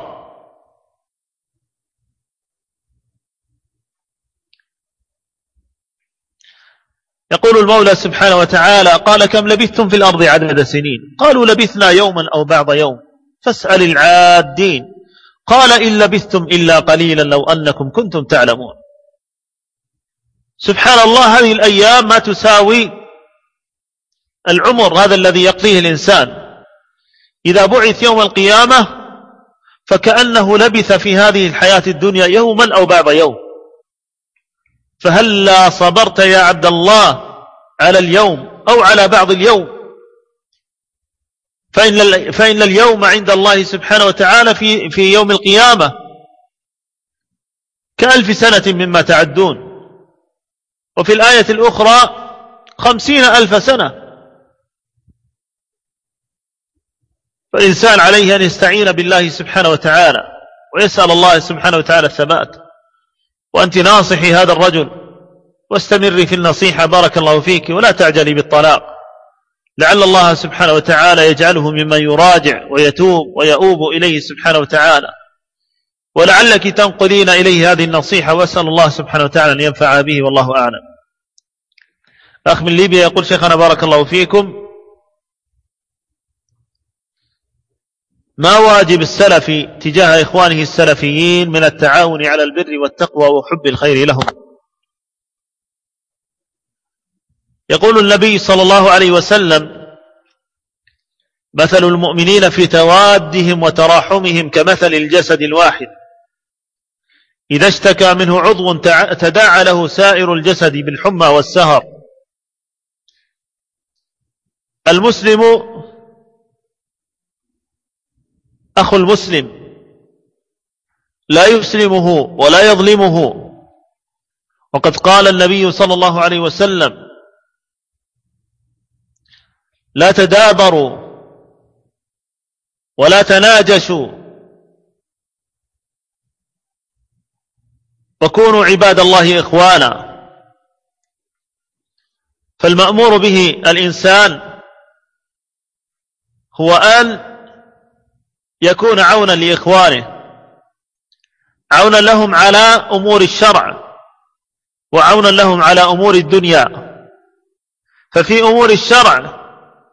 يقول المولى سبحانه وتعالى: قال كم لبثتم في الأرض عدد سنين؟ قالوا لبثنا يوما أو بعض يوم فاسأل العادين قال إن لبثتم إلا قليلا لو أنكم كنتم تعلمون. سبحان الله، هذه الأيام ما تساوي العمر هذا الذي يقضيه الإنسان. إذا بعث يوم القيامة فكأنه لبث في هذه الحياة الدنيا يوما أو بعض يوم. فهلا صبرت يا عبد الله على اليوم أو على بعض اليوم؟ فإن اليوم عند الله سبحانه وتعالى في يوم القيامة ك1000 سنة مما تعدون، وفي الآية الأخرى 50,000 سنة. فالإنسان عليه أن يستعين بالله سبحانه وتعالى ويسأل الله سبحانه وتعالى الثبات. وأنت ناصحي هذا الرجل واستمري في النصيحة، بارك الله فيك، ولا تعجلي بالطلاق، لعل الله سبحانه وتعالى يجعله ممن يراجع ويتوب ويؤوب إليه سبحانه وتعالى، ولعلك تنقلين إليه هذه النصيحة، وأسأل الله سبحانه وتعالى أن ينفع به، والله أعلم. أخ من ليبيا يقول: شيخنا بارك الله فيكم، ما واجب السلف تجاه إخوانه السلفيين من التعاون على البر والتقوى وحب الخير لهم؟ يقول النبي صلى الله عليه وسلم: مثل المؤمنين في توادهم وتراحمهم كمثل الجسد الواحد إذا اشتكى منه عضو تداعى له سائر الجسد بالحمى والسهر. المسلم أخو المسلم لا يسلمه ولا يظلمه، وقد قال النبي صلى الله عليه وسلم: لا تدابروا ولا تناجشوا وكونوا عباد الله إخوانا. فالمأمور به الإنسان هو أن يكون عونا لإخوانه، عونا لهم على أمور الشرع وعونا لهم على أمور الدنيا. ففي أمور الشرع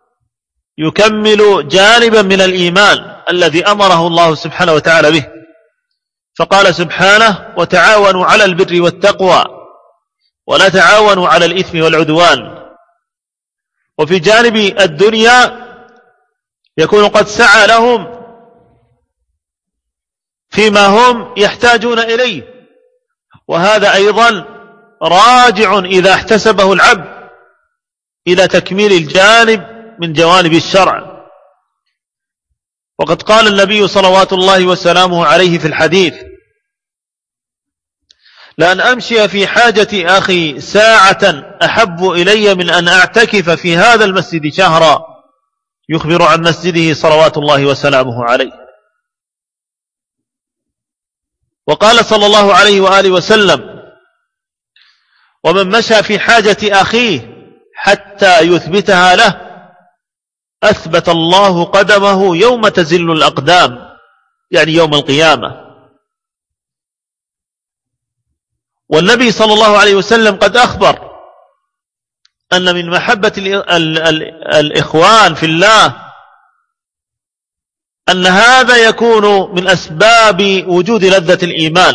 يكمل جانبا من الإيمان الذي أمره الله سبحانه وتعالى به، فقال سبحانه: وتعاونوا على البر والتقوى ولا تعاونوا على الإثم والعدوان. وفي جانب الدنيا يكون قد سعى لهم فيما هم يحتاجون إليه، وهذا أيضا راجع إذا احتسبه العبد إلى تكميل الجانب من جوانب الشرع. وقد قال النبي صلوات الله وسلامه عليه في الحديث: لأن أمشي في حاجة أخي ساعة أحب إلي من أن أعتكف في هذا المسجد شهرا، يخبر عن مسجده صلوات الله وسلامه عليه. وقال صلى الله عليه وآله وسلم: ومن مشى في حاجة أخيه حتى يثبتها له أثبت الله قدمه يوم تزل الأقدام، يعني يوم القيامة. والنبي صلى الله عليه وسلم قد أخبر أن من محبة الإخوان في الله أن هذا يكون من أسباب وجود لذة الإيمان.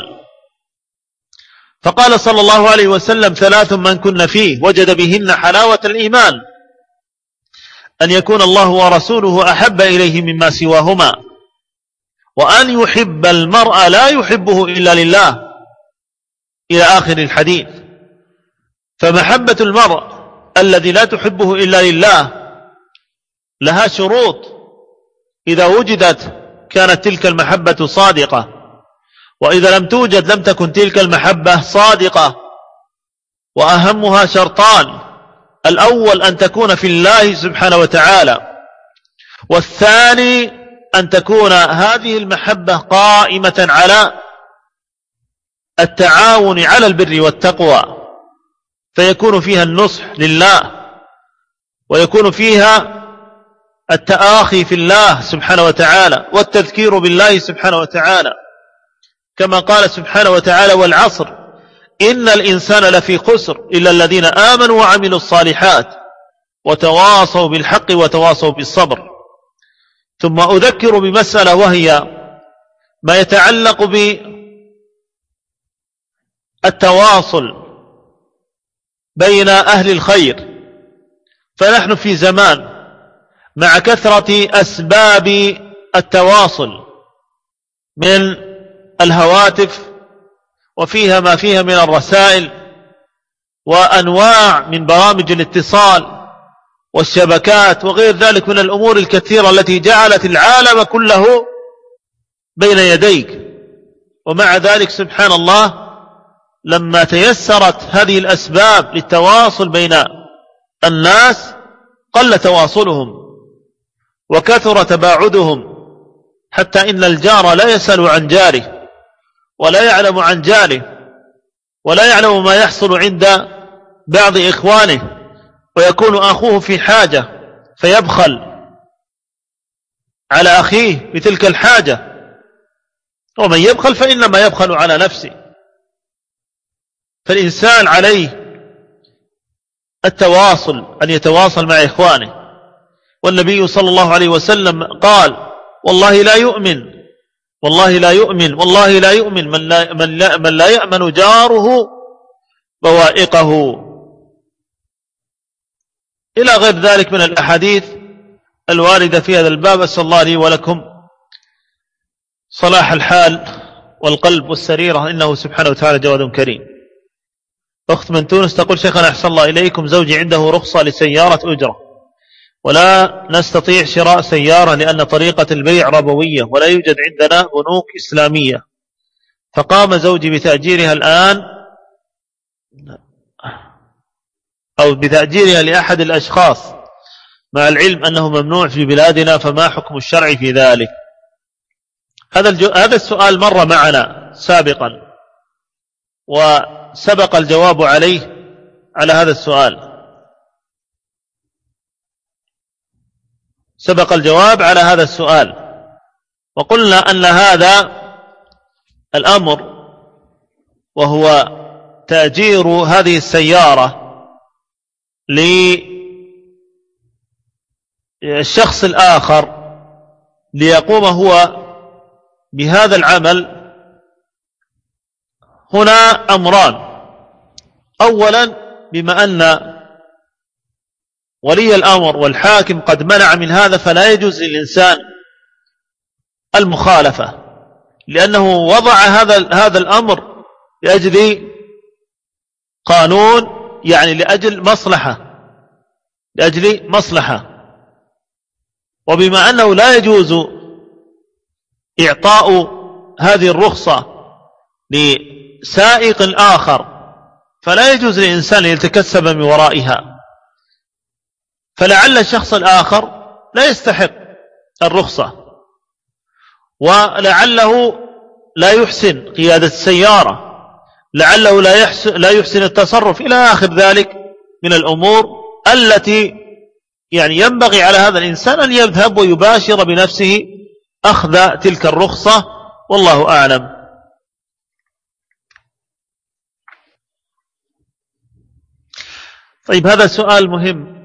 فقال صلى الله عليه وسلم: ثلاث من كن فيه وجد بهن حلاوة الإيمان: أن يكون الله ورسوله أحب إليه مما سواهما، وأن يحب المرء لا يحبه إلا لله، إلى آخر الحديث. فمحبة المرء الذي لا تحبه إلا لله لها شروط، إذا وجدت كانت تلك المحبة صادقة، وإذا لم توجد لم تكن تلك المحبة صادقة. وأهمها شرطان: الأول أن تكون في الله سبحانه وتعالى، والثاني أن تكون هذه المحبة قائمة على التعاون على البر والتقوى، فيكون فيها النصح لله، ويكون فيها التآخي في الله سبحانه وتعالى والتذكير بالله سبحانه وتعالى، كما قال سبحانه وتعالى: والعصر إن الإنسان لفي خسر إلا الذين آمنوا وعملوا الصالحات وتواصوا بالحق وتواصوا بالصبر. ثم أذكر بمسألة، وهي ما يتعلق بالتواصل بين أهل الخير. فنحن في زمان مع كثرة أسباب التواصل من الهواتف، وفيها ما فيها من الرسائل وأنواع من برامج الاتصال والشبكات وغير ذلك من الأمور الكثيرة التي جعلت العالم كله بين يديك. ومع ذلك سبحان الله، لما تيسرت هذه الأسباب للتواصل بين الناس قل تواصلهم وكثر تباعدهم، حتى إن الجار لا يسأل عن جاره ولا يعلم عن جاره ولا يعلم ما يحصل عند بعض إخوانه، ويكون أخوه في حاجة فيبخل على أخيه بتلك الحاجة، ومن يبخل فإنما يبخل على نفسه. فالإنسان عليه التواصل، أن يتواصل مع إخوانه. والنبي صلى الله عليه وسلم قال: والله لا يؤمن، والله لا يؤمن، والله لا يؤمن من لا يأمن جاره بوائقه، إلى غير ذلك من الأحاديث الواردة في هذا الباب. أسأل الله لي ولكم صلاح الحال والقلب والسريرة، إنه سبحانه وتعالى جواد كريم. أخت من تونس تقول: شيخنا أحسن الله إليكم، زوجي عنده رخصة لسيارة أجرة، ولا نستطيع شراء سيارة لأن طريقة البيع ربوية ولا يوجد عندنا بنوك إسلامية، فقام زوجي بتأجيرها الآن أو بتأجيرها لأحد الأشخاص، مع العلم أنه ممنوع في بلادنا، فما حكم الشرع في ذلك؟ هذا السؤال مر معنا سابقا، وسبق الجواب عليه على هذا السؤال، سبق الجواب على هذا السؤال، وقلنا أن هذا الأمر وهو تأجير هذه السيارة للشخص الآخر ليقوم هو بهذا العمل، هنا أمران: أولا، بما أن ولي الأمر والحاكم قد منع من هذا، فلا يجوز للإنسان المخالفة، لأنه وضع هذا الأمر لأجل قانون، يعني لأجل مصلحة. وبما أنه لا يجوز إعطاء هذه الرخصة لسائق آخر، فلا يجوز للإنسان يتكسب من ورائها، فلعل الشخص الآخر لا يستحق الرخصة، ولعله لا يحسن قيادة السيارة، لعله لا يحسن التصرف، إلى آخر ذلك من الأمور التي يعني ينبغي على هذا الإنسان أن يذهب ويباشر بنفسه أخذ تلك الرخصة، والله أعلم. طيب، هذا سؤال مهم.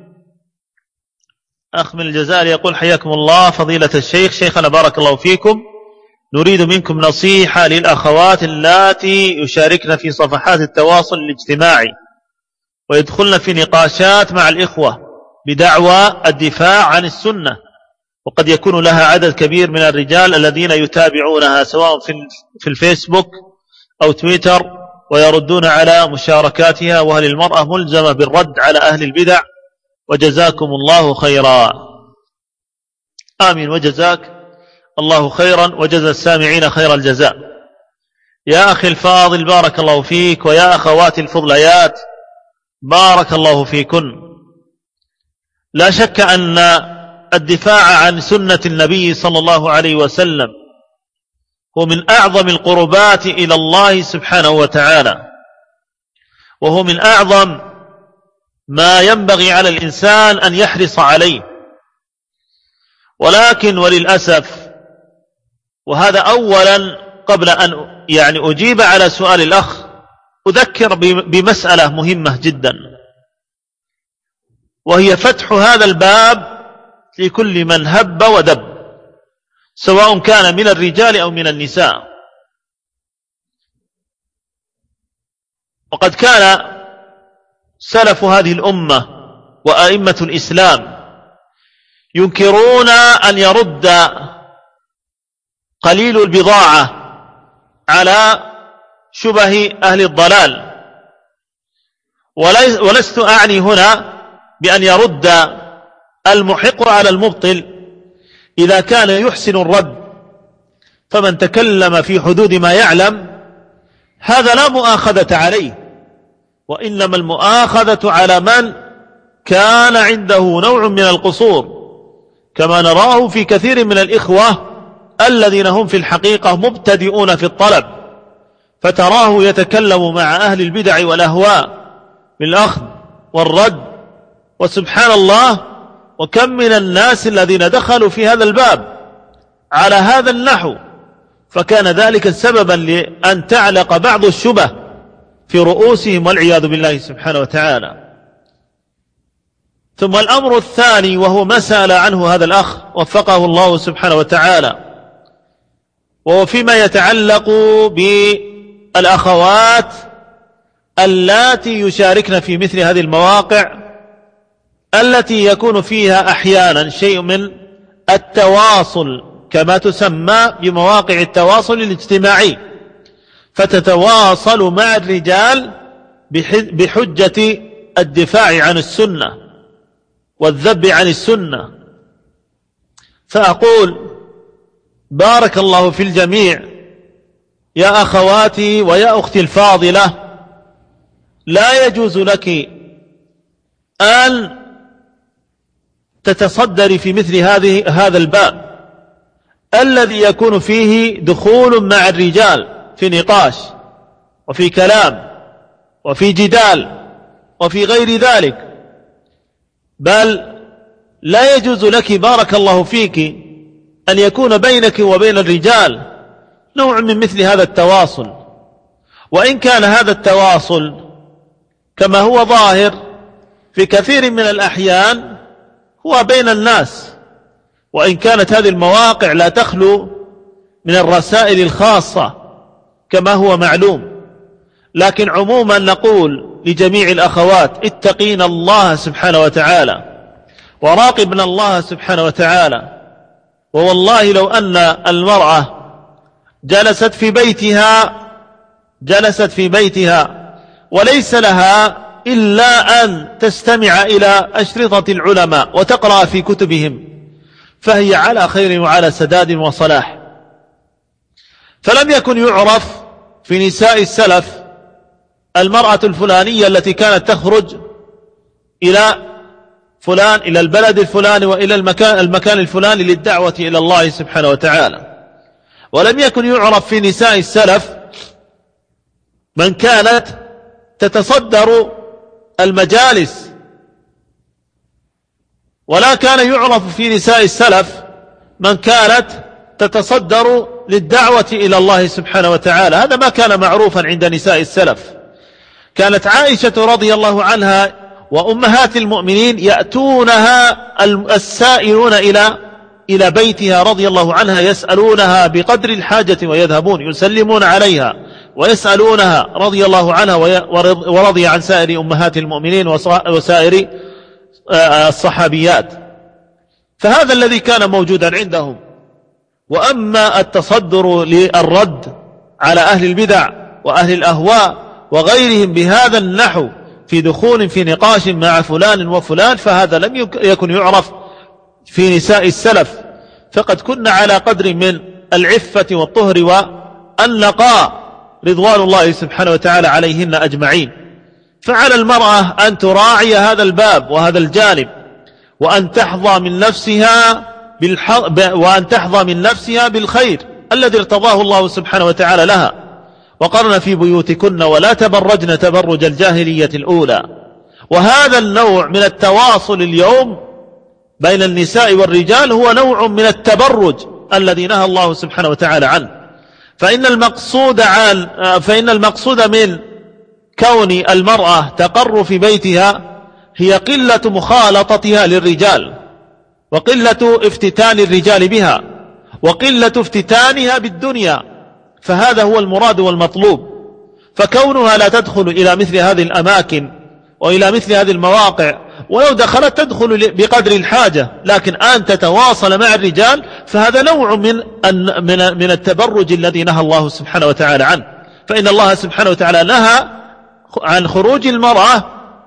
أخ من الجزائر يقول: حياكم الله فضيلة الشيخ، شيخنا بارك الله فيكم، نريد منكم نصيحة للأخوات اللاتي يشاركن في صفحات التواصل الاجتماعي ويدخلن في نقاشات مع الإخوة بدعوى الدفاع عن السنة، وقد يكون لها عدد كبير من الرجال الذين يتابعونها سواء في الفيسبوك أو تويتر، ويردون على مشاركاتها، وهل المرأة ملزمة بالرد على أهل البدع؟ وجزاكم الله خيرا. آمين، وجزاك الله خيرا، وجزى السامعين خير الجزاء. يا أخي الفاضل بارك الله فيك، ويا أخواتي الفضليات بارك الله فيكن. لا شك أن الدفاع عن سنة النبي صلى الله عليه وسلم هو من أعظم القربات إلى الله سبحانه وتعالى، وهو من أعظم ما ينبغي على الإنسان أن يحرص عليه. ولكن وللأسف، وهذا أولا قبل أن يعني أجيب على سؤال الأخ، أذكر بمسألة مهمة جدا، وهي فتح هذا الباب لكل من هب ودب، سواء كان من الرجال أو من النساء. وقد كان سلف هذه الأمة وأئمة الإسلام ينكرون أن يرد قليل البضاعة على شبه أهل الضلال، ولست أعني هنا بأن يرد المحق على المبطل إذا كان يحسن الرد، فمن تكلم في حدود ما يعلم هذا لا مؤاخذة عليه، وإنما المؤاخذة على من كان عنده نوع من القصور، كما نراه في كثير من الإخوة الذين هم في الحقيقة مبتدئون في الطلب، فتراه يتكلم مع أهل البدع والأهواء بالأخذ والرد، وسبحان الله، وكم من الناس الذين دخلوا في هذا الباب على هذا النحو، فكان ذلك سببا لأن تعلق بعض الشبه في رؤوسهم والعياذ بالله سبحانه وتعالى. ثم الأمر الثاني، وهو ما سأل عنه هذا الأخ وفقه الله سبحانه وتعالى، وهو فيما يتعلق بالأخوات اللاتي يشاركن في مثل هذه المواقع التي يكون فيها أحيانا شيء من التواصل، كما تسمى بمواقع التواصل الاجتماعي، فتتواصل مع الرجال بحجة الدفاع عن السنة والذب عن السنة. فأقول بارك الله في الجميع يا أخواتي ويا أختي الفاضلة، لا يجوز لك أن تتصدري في مثل هذا الباب الذي يكون فيه دخول مع الرجال في نقاش وفي كلام وفي جدال وفي غير ذلك، بل لا يجوز لك بارك الله فيك أن يكون بينك وبين الرجال نوع من مثل هذا التواصل. وإن كان هذا التواصل كما هو ظاهر في كثير من الأحيان هو بين الناس، وإن كانت هذه المواقع لا تخلو من الرسائل الخاصة كما هو معلوم، لكن عموما نقول لجميع الأخوات اتقين الله سبحانه وتعالى وراقبنا الله سبحانه وتعالى. ووالله لو أن المرأة جلست في بيتها وليس لها إلا أن تستمع إلى أشرطة العلماء وتقرأ في كتبهم، فهي على خير وعلى سداد وصلاح. فلم يكن يعرف في نساء السلف المرأة الفلانية التي كانت تخرج إلى فلان، إلى البلد الفلاني وإلى المكان الفلاني للدعوة إلى الله سبحانه وتعالى. ولم يكن يعرف في نساء السلف من كانت تتصدر المجالس، ولا كان يعرف في نساء السلف من كانت تتصدر للدعوة إلى الله سبحانه وتعالى. هذا ما كان معروفا عند نساء السلف. كانت عائشة رضي الله عنها وأمهات المؤمنين يأتونها السائلون إلى بيتها رضي الله عنها، يسألونها بقدر الحاجة ويذهبون يسلمون عليها ويسألونها رضي الله عنها ورضي عن سائر أمهات المؤمنين وسائر الصحابيات. فهذا الذي كان موجودا عندهم. وأما التصدر للرد على أهل البدع وأهل الأهواء وغيرهم بهذا النحو في دخول في نقاش مع فلان وفلان، فهذا لم يكن يعرف في نساء السلف، فقد كنا على قدر من العفة والطهر والنقاء رضوان الله سبحانه وتعالى عليهن أجمعين. فعلى المرأة أن تراعي هذا الباب وهذا الجانب، وأن تحظى من نفسها بالخير الذي ارتضاه الله سبحانه وتعالى لها. وقرن في بيوتكن ولا تبرجن تبرج الجاهلية الأولى. وهذا النوع من التواصل اليوم بين النساء والرجال هو نوع من التبرج الذي نهى الله سبحانه وتعالى عنه. فإن المقصود من كون المرأة تقر في بيتها هي قلة مخالطتها للرجال، وقلة افتتان الرجال بها، وقلة افتتانها بالدنيا، فهذا هو المراد والمطلوب. فكونها لا تدخل إلى مثل هذه الأماكن وإلى مثل هذه المواقع، ولو دخلت تدخل بقدر الحاجة، لكن أن تتواصل مع الرجال فهذا نوع من التبرج الذي نهى الله سبحانه وتعالى عنه. فإن الله سبحانه وتعالى نهى عن خروج المرأة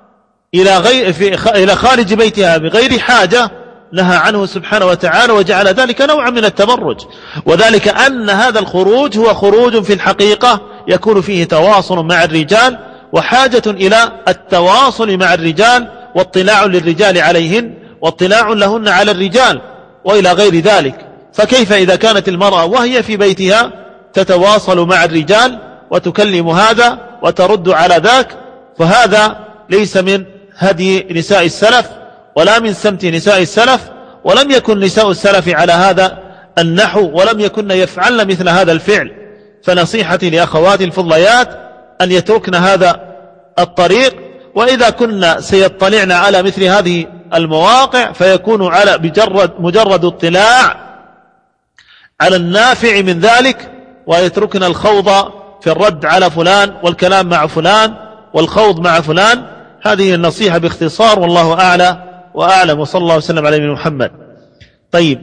إلى خارج بيتها بغير حاجة، نهى عنه سبحانه وتعالى وجعل ذلك نوعا من التبرج. وذلك أن هذا الخروج هو خروج في الحقيقة يكون فيه تواصل مع الرجال وحاجة إلى التواصل مع الرجال واطلاع للرجال عليهن واطلاع لهن على الرجال وإلى غير ذلك. فكيف إذا كانت المرأة وهي في بيتها تتواصل مع الرجال وتكلم هذا وترد على ذاك؟ فهذا ليس من هدي نساء السلف ولا من سمت نساء السلف، ولم يكن نساء السلف على هذا النحو، ولم يكن يفعلن مثل هذا الفعل. فنصيحتي لأخواتي الفضليات أن يتركن هذا الطريق، وإذا كنا سيطلعن على مثل هذه المواقع فيكون على مجرد اطلاع على النافع من ذلك، ويتركنا الخوض في الرد على فلان والكلام مع فلان والخوض مع فلان. هذه النصيحة باختصار، والله أعلى وأعلم، وصلى الله وسلم على نبينا محمد. طيب،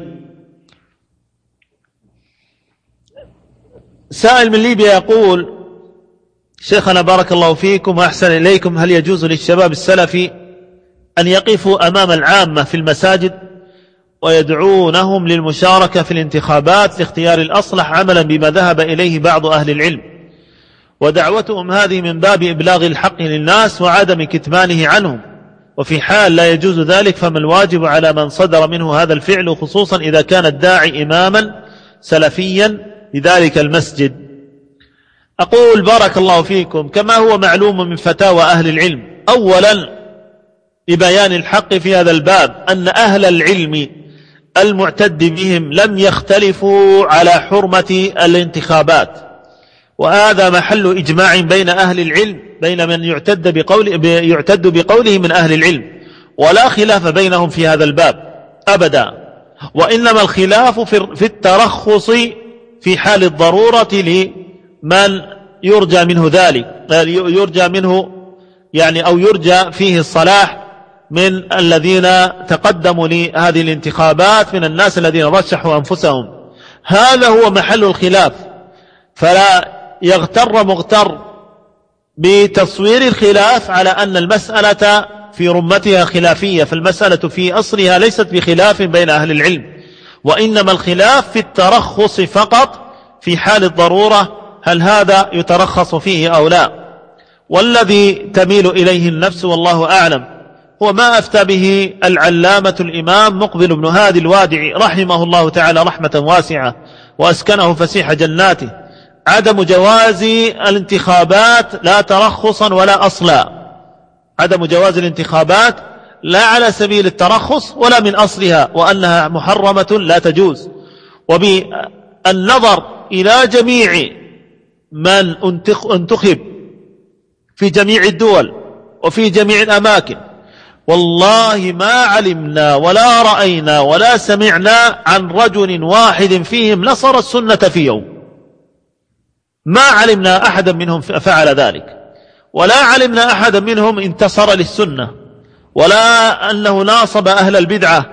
سائل من ليبيا يقول: شيخنا بارك الله فيكم وأحسن إليكم، هل يجوز للشباب السلفي أن يقفوا أمام العامة في المساجد ويدعونهم للمشاركة في الانتخابات لاختيار الأصلح عملا بما ذهب إليه بعض أهل العلم، ودعوتهم هذه من باب إبلاغ الحق للناس وعدم كتمانه عنهم، وفي حال لا يجوز ذلك فما الواجب على من صدر منه هذا الفعل، خصوصا إذا كان الداعي إماما سلفيا لذلك المسجد؟ أقول بارك الله فيكم، كما هو معلوم من فتاوى أهل العلم، أولا لبيان الحق في هذا الباب أن أهل العلم المعتد بهم لم يختلفوا على حرمة الانتخابات، وهذا محل إجماع بين أهل العلم، بين من يعتد بقوله من أهل العلم، ولا خلاف بينهم في هذا الباب أبدا، وإنما الخلاف في الترخص في حال الضرورة لمن يرجى منه ذلك، يرجى منه يعني أو يرجى فيه الصلاح من الذين تقدموا لهذه الانتخابات من الناس الذين رشحوا أنفسهم. هذا هو محل الخلاف، فلا يغتر مغتر بتصوير الخلاف على أن المسألة في رمتها خلافية، فالمسألة في أصلها ليست بخلاف بين أهل العلم، وإنما الخلاف في الترخص فقط في حال الضرورة، هل هذا يترخص فيه أو لا؟ والذي تميل إليه النفس والله أعلم هو ما أفتى به العلامة الإمام مقبل بن هادي الوادعي رحمه الله تعالى رحمة واسعة وأسكنه فسيح جناته: عدم جواز الانتخابات لا ترخصا ولا أصلا، عدم جواز الانتخابات لا على سبيل الترخص ولا من أصلها، وأنها محرمة لا تجوز. وبالنظر إلى جميع من انتخب في جميع الدول وفي جميع الأماكن، والله ما علمنا ولا رأينا ولا سمعنا عن رجل واحد فيهم نصر السنة في يوم، ما علمنا أحدا منهم فعل ذلك، ولا علمنا أحدا منهم انتصر للسنة، ولا أنه ناصب أهل البدعة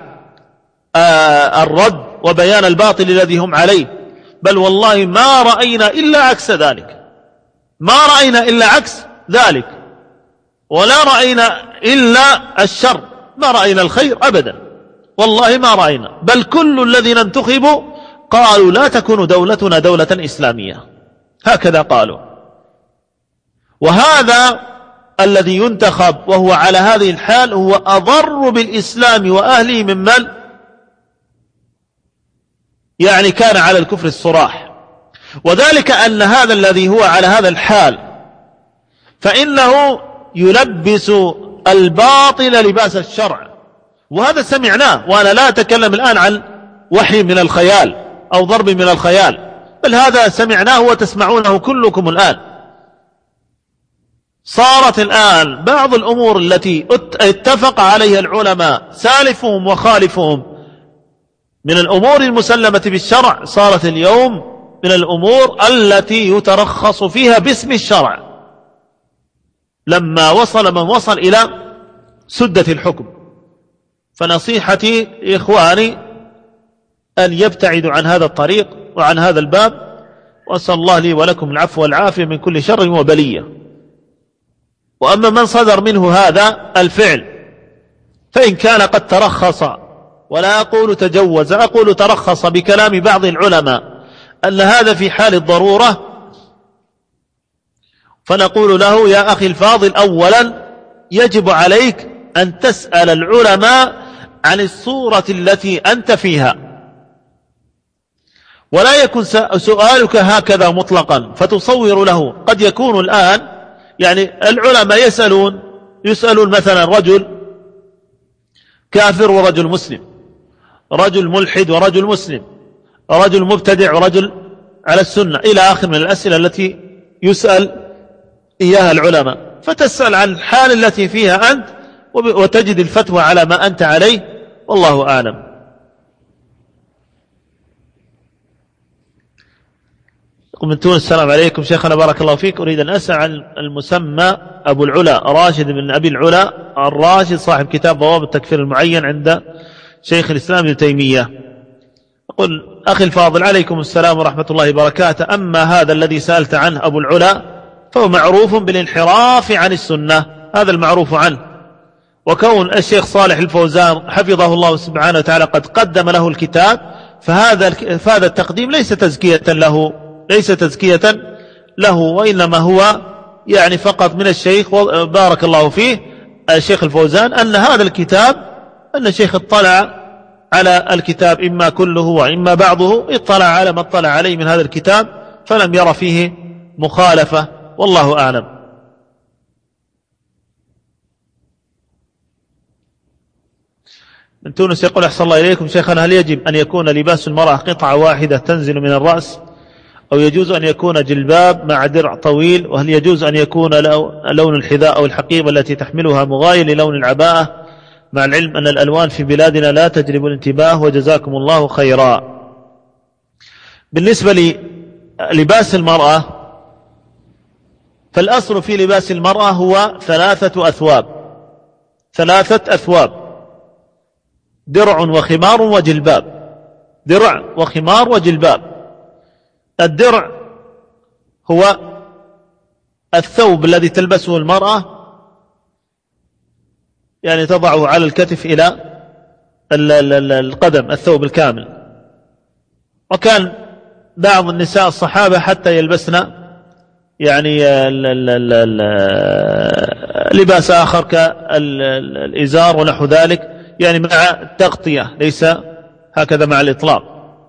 الرد وبيان الباطل الذي هم عليه، بل والله ما رأينا إلا عكس ذلك، ما رأينا إلا عكس ذلك، ولا رأينا إلا الشر، ما رأينا الخير أبدا، والله ما رأينا، بل كل الذين انتخبوا قالوا لا تكون دولتنا دولة إسلامية، هكذا قالوا. وهذا الذي ينتخب وهو على هذه الحال هو أضر بالإسلام وأهله ممن يعني كان على الكفر الصراح، وذلك أن هذا الذي هو على هذا الحال فإنه يلبس الباطل لباس الشرع، وهذا سمعناه، وأنا لا أتكلم الآن عن وحي من الخيال أو ضرب من الخيال، بل هذا سمعناه وتسمعونه كلكم الآن. صارت الآن بعض الأمور التي اتفق عليها العلماء سالفهم وخالفهم من الأمور المسلمة بالشرع، صارت اليوم من الأمور التي يترخص فيها باسم الشرع، لما وصل من وصل إلى سدة الحكم. فنصيحتي إخواني أن يبتعدوا عن هذا الطريق وعن هذا الباب، وأسأل الله لي ولكم العفو والعافية من كل شر وبلية. وأما من صدر منه هذا الفعل فإن كان قد ترخص، ولا أقول تجوز، أقول ترخص بكلام بعض العلماء أن هذا في حال الضرورة، فنقول له يا أخي الفاضل، أولا يجب عليك أن تسأل العلماء عن الصورة التي أنت فيها، ولا يكون سؤالك هكذا مطلقا فتصور له. قد يكون الآن يعني العلماء يسألون مثلا رجل كافر ورجل مسلم، رجل ملحد ورجل مسلم، رجل مبتدع ورجل على السنة، إلى آخر من الأسئلة التي يسأل إياها العلماء، فتسأل عن الحال التي فيها أنت وتجد الفتوى على ما أنت عليه، والله أعلم. من تونس: السلام عليكم شيخنا بارك الله فيك، أريد أن أسأل عن المسمى أبو العلا راشد بن أبي العلا الراشد صاحب كتاب ضوابط التكفير المعين عند شيخ الإسلام ابن تيمية. أقول: أخي الفاضل عليكم السلام ورحمة الله وبركاته. أما هذا الذي سألت عنه أبو العلا فهو معروف بالانحراف عن السنة، هذا المعروف عنه. وكون الشيخ صالح الفوزان حفظه الله سبحانه وتعالى قد قدم له الكتاب، فهذا التقديم ليس تزكية له، وإنما هو يعني فقط من الشيخ بارك الله فيه الشيخ الفوزان أن هذا الكتاب، أن الشيخ اطلع على الكتاب إما كله وإما بعضه، اطلع على ما اطلع عليه من هذا الكتاب فلم ير فيه مخالفة، والله أعلم. من تونس يقول: أحسن الله إليكم شيخنا، هل يجب أن يكون لباس المرأة قطعة واحدة تنزل من الرأس، أو يجوز أن يكون جلباب مع درع طويل؟ وهل يجوز أن يكون لون الحذاء أو الحقيبة التي تحملها مغاير للون العباءة، مع العلم أن الألوان في بلادنا لا تجلب الانتباه، وجزاكم الله خيرا. بالنسبة للباس المرأة، فالأصل في لباس المرأة هو ثلاثة أثواب: درع وخمار وجلباب. درع وخمار وجلباب. الدرع هو الثوب الذي تلبسه المرأة، يعني تضعه على الكتف إلى القدم، الثوب الكامل. وكان بعض النساء الصحابة حتى يلبسن يعني لباس آخر كالإزار ونحو ذلك، يعني مع التغطية، ليس هكذا مع الإطلاق.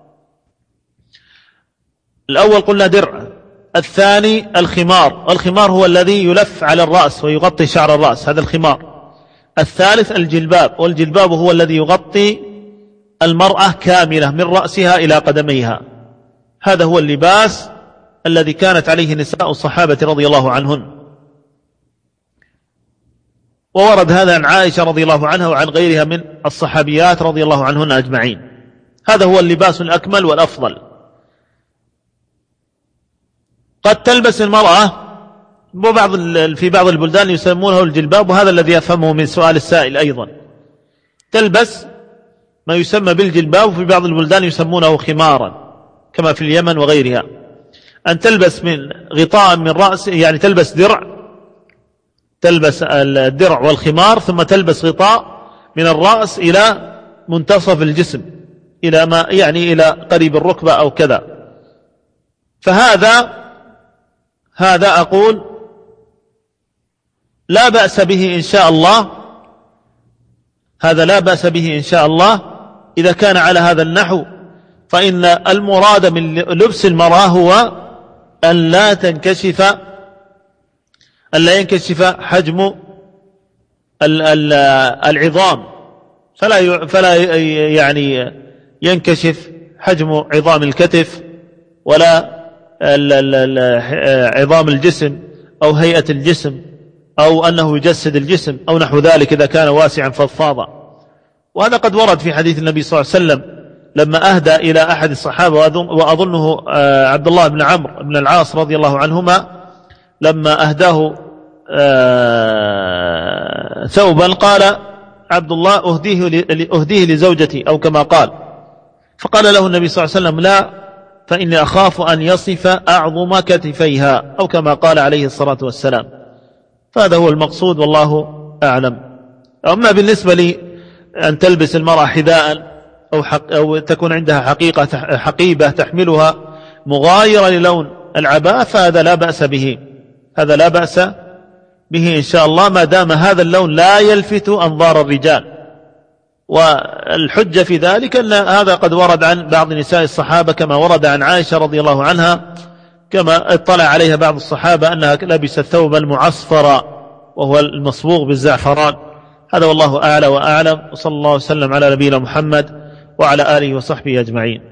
الأول قلنا درع، الثاني الخمار. الخمار هو الذي يلف على الرأس ويغطي شعر الرأس، هذا الخمار. الثالث الجلباب، والجلباب هو الذي يغطي المرأة كاملة من رأسها إلى قدميها. هذا هو اللباس الذي كانت عليه نساء الصحابة رضي الله عنهن. وورد هذا عن عائشة رضي الله عنها وعن غيرها من الصحابيات رضي الله عنهن أجمعين. هذا هو اللباس الأكمل والأفضل. قد تلبس المرأة في بعض البلدان يسمونه الجلباب، وهذا الذي يفهمه من سؤال السائل أيضا، تلبس ما يسمى بالجلباب، وفي بعض البلدان يسمونه خمارا كما في اليمن وغيرها. أن تلبس من غطاء من رأس، يعني تلبس الدرع والخمار، ثم تلبس غطاء من الرأس إلى منتصف الجسم، إلى ما يعني إلى قريب الركبة أو كذا. فهذا أقول لا بأس به إن شاء الله، هذا لا بأس به إن شاء الله إذا كان على هذا النحو. فإن المراد من لبس المرأة هو أن لا ينكشف حجم العظام، فلا يعني ينكشف حجم عظام الكتف ولا عظام الجسم أو هيئة الجسم، أو أنه يجسد الجسم أو نحو ذلك إذا كان واسعا فضفاضا. وهذا قد ورد في حديث النبي صلى الله عليه وسلم لما أهدى إلى أحد الصحابة، وأظنه عبد الله بن عمرو بن العاص رضي الله عنهما، لما أهداه ثوبا قال عبد الله: أهديه لزوجتي، أو كما قال. فقال له النبي صلى الله عليه وسلم: لا، فإني أخاف أن يصف أعظم كتفيها، أو كما قال عليه الصلاة والسلام. فهذا هو المقصود، والله أعلم. أما بالنسبة لي أن تلبس المرأة حذاء أو تكون عندها حقيبة تحملها مغايرة للون العباءة، فهذا لا بأس به، هذا لا بأس به إن شاء الله، ما دام هذا اللون لا يلفت أنظار الرجال. والحجة في ذلك أن هذا قد ورد عن بعض نساء الصحابة، كما ورد عن عائشة رضي الله عنها، كما اطلع عليها بعض الصحابة أنها لبست ثوبا معصفرا وهو المصبوغ بالزعفران. هذا والله أعلى وأعلم، وصلى الله وسلم على نبينا محمد وعلى آله وصحبه أجمعين.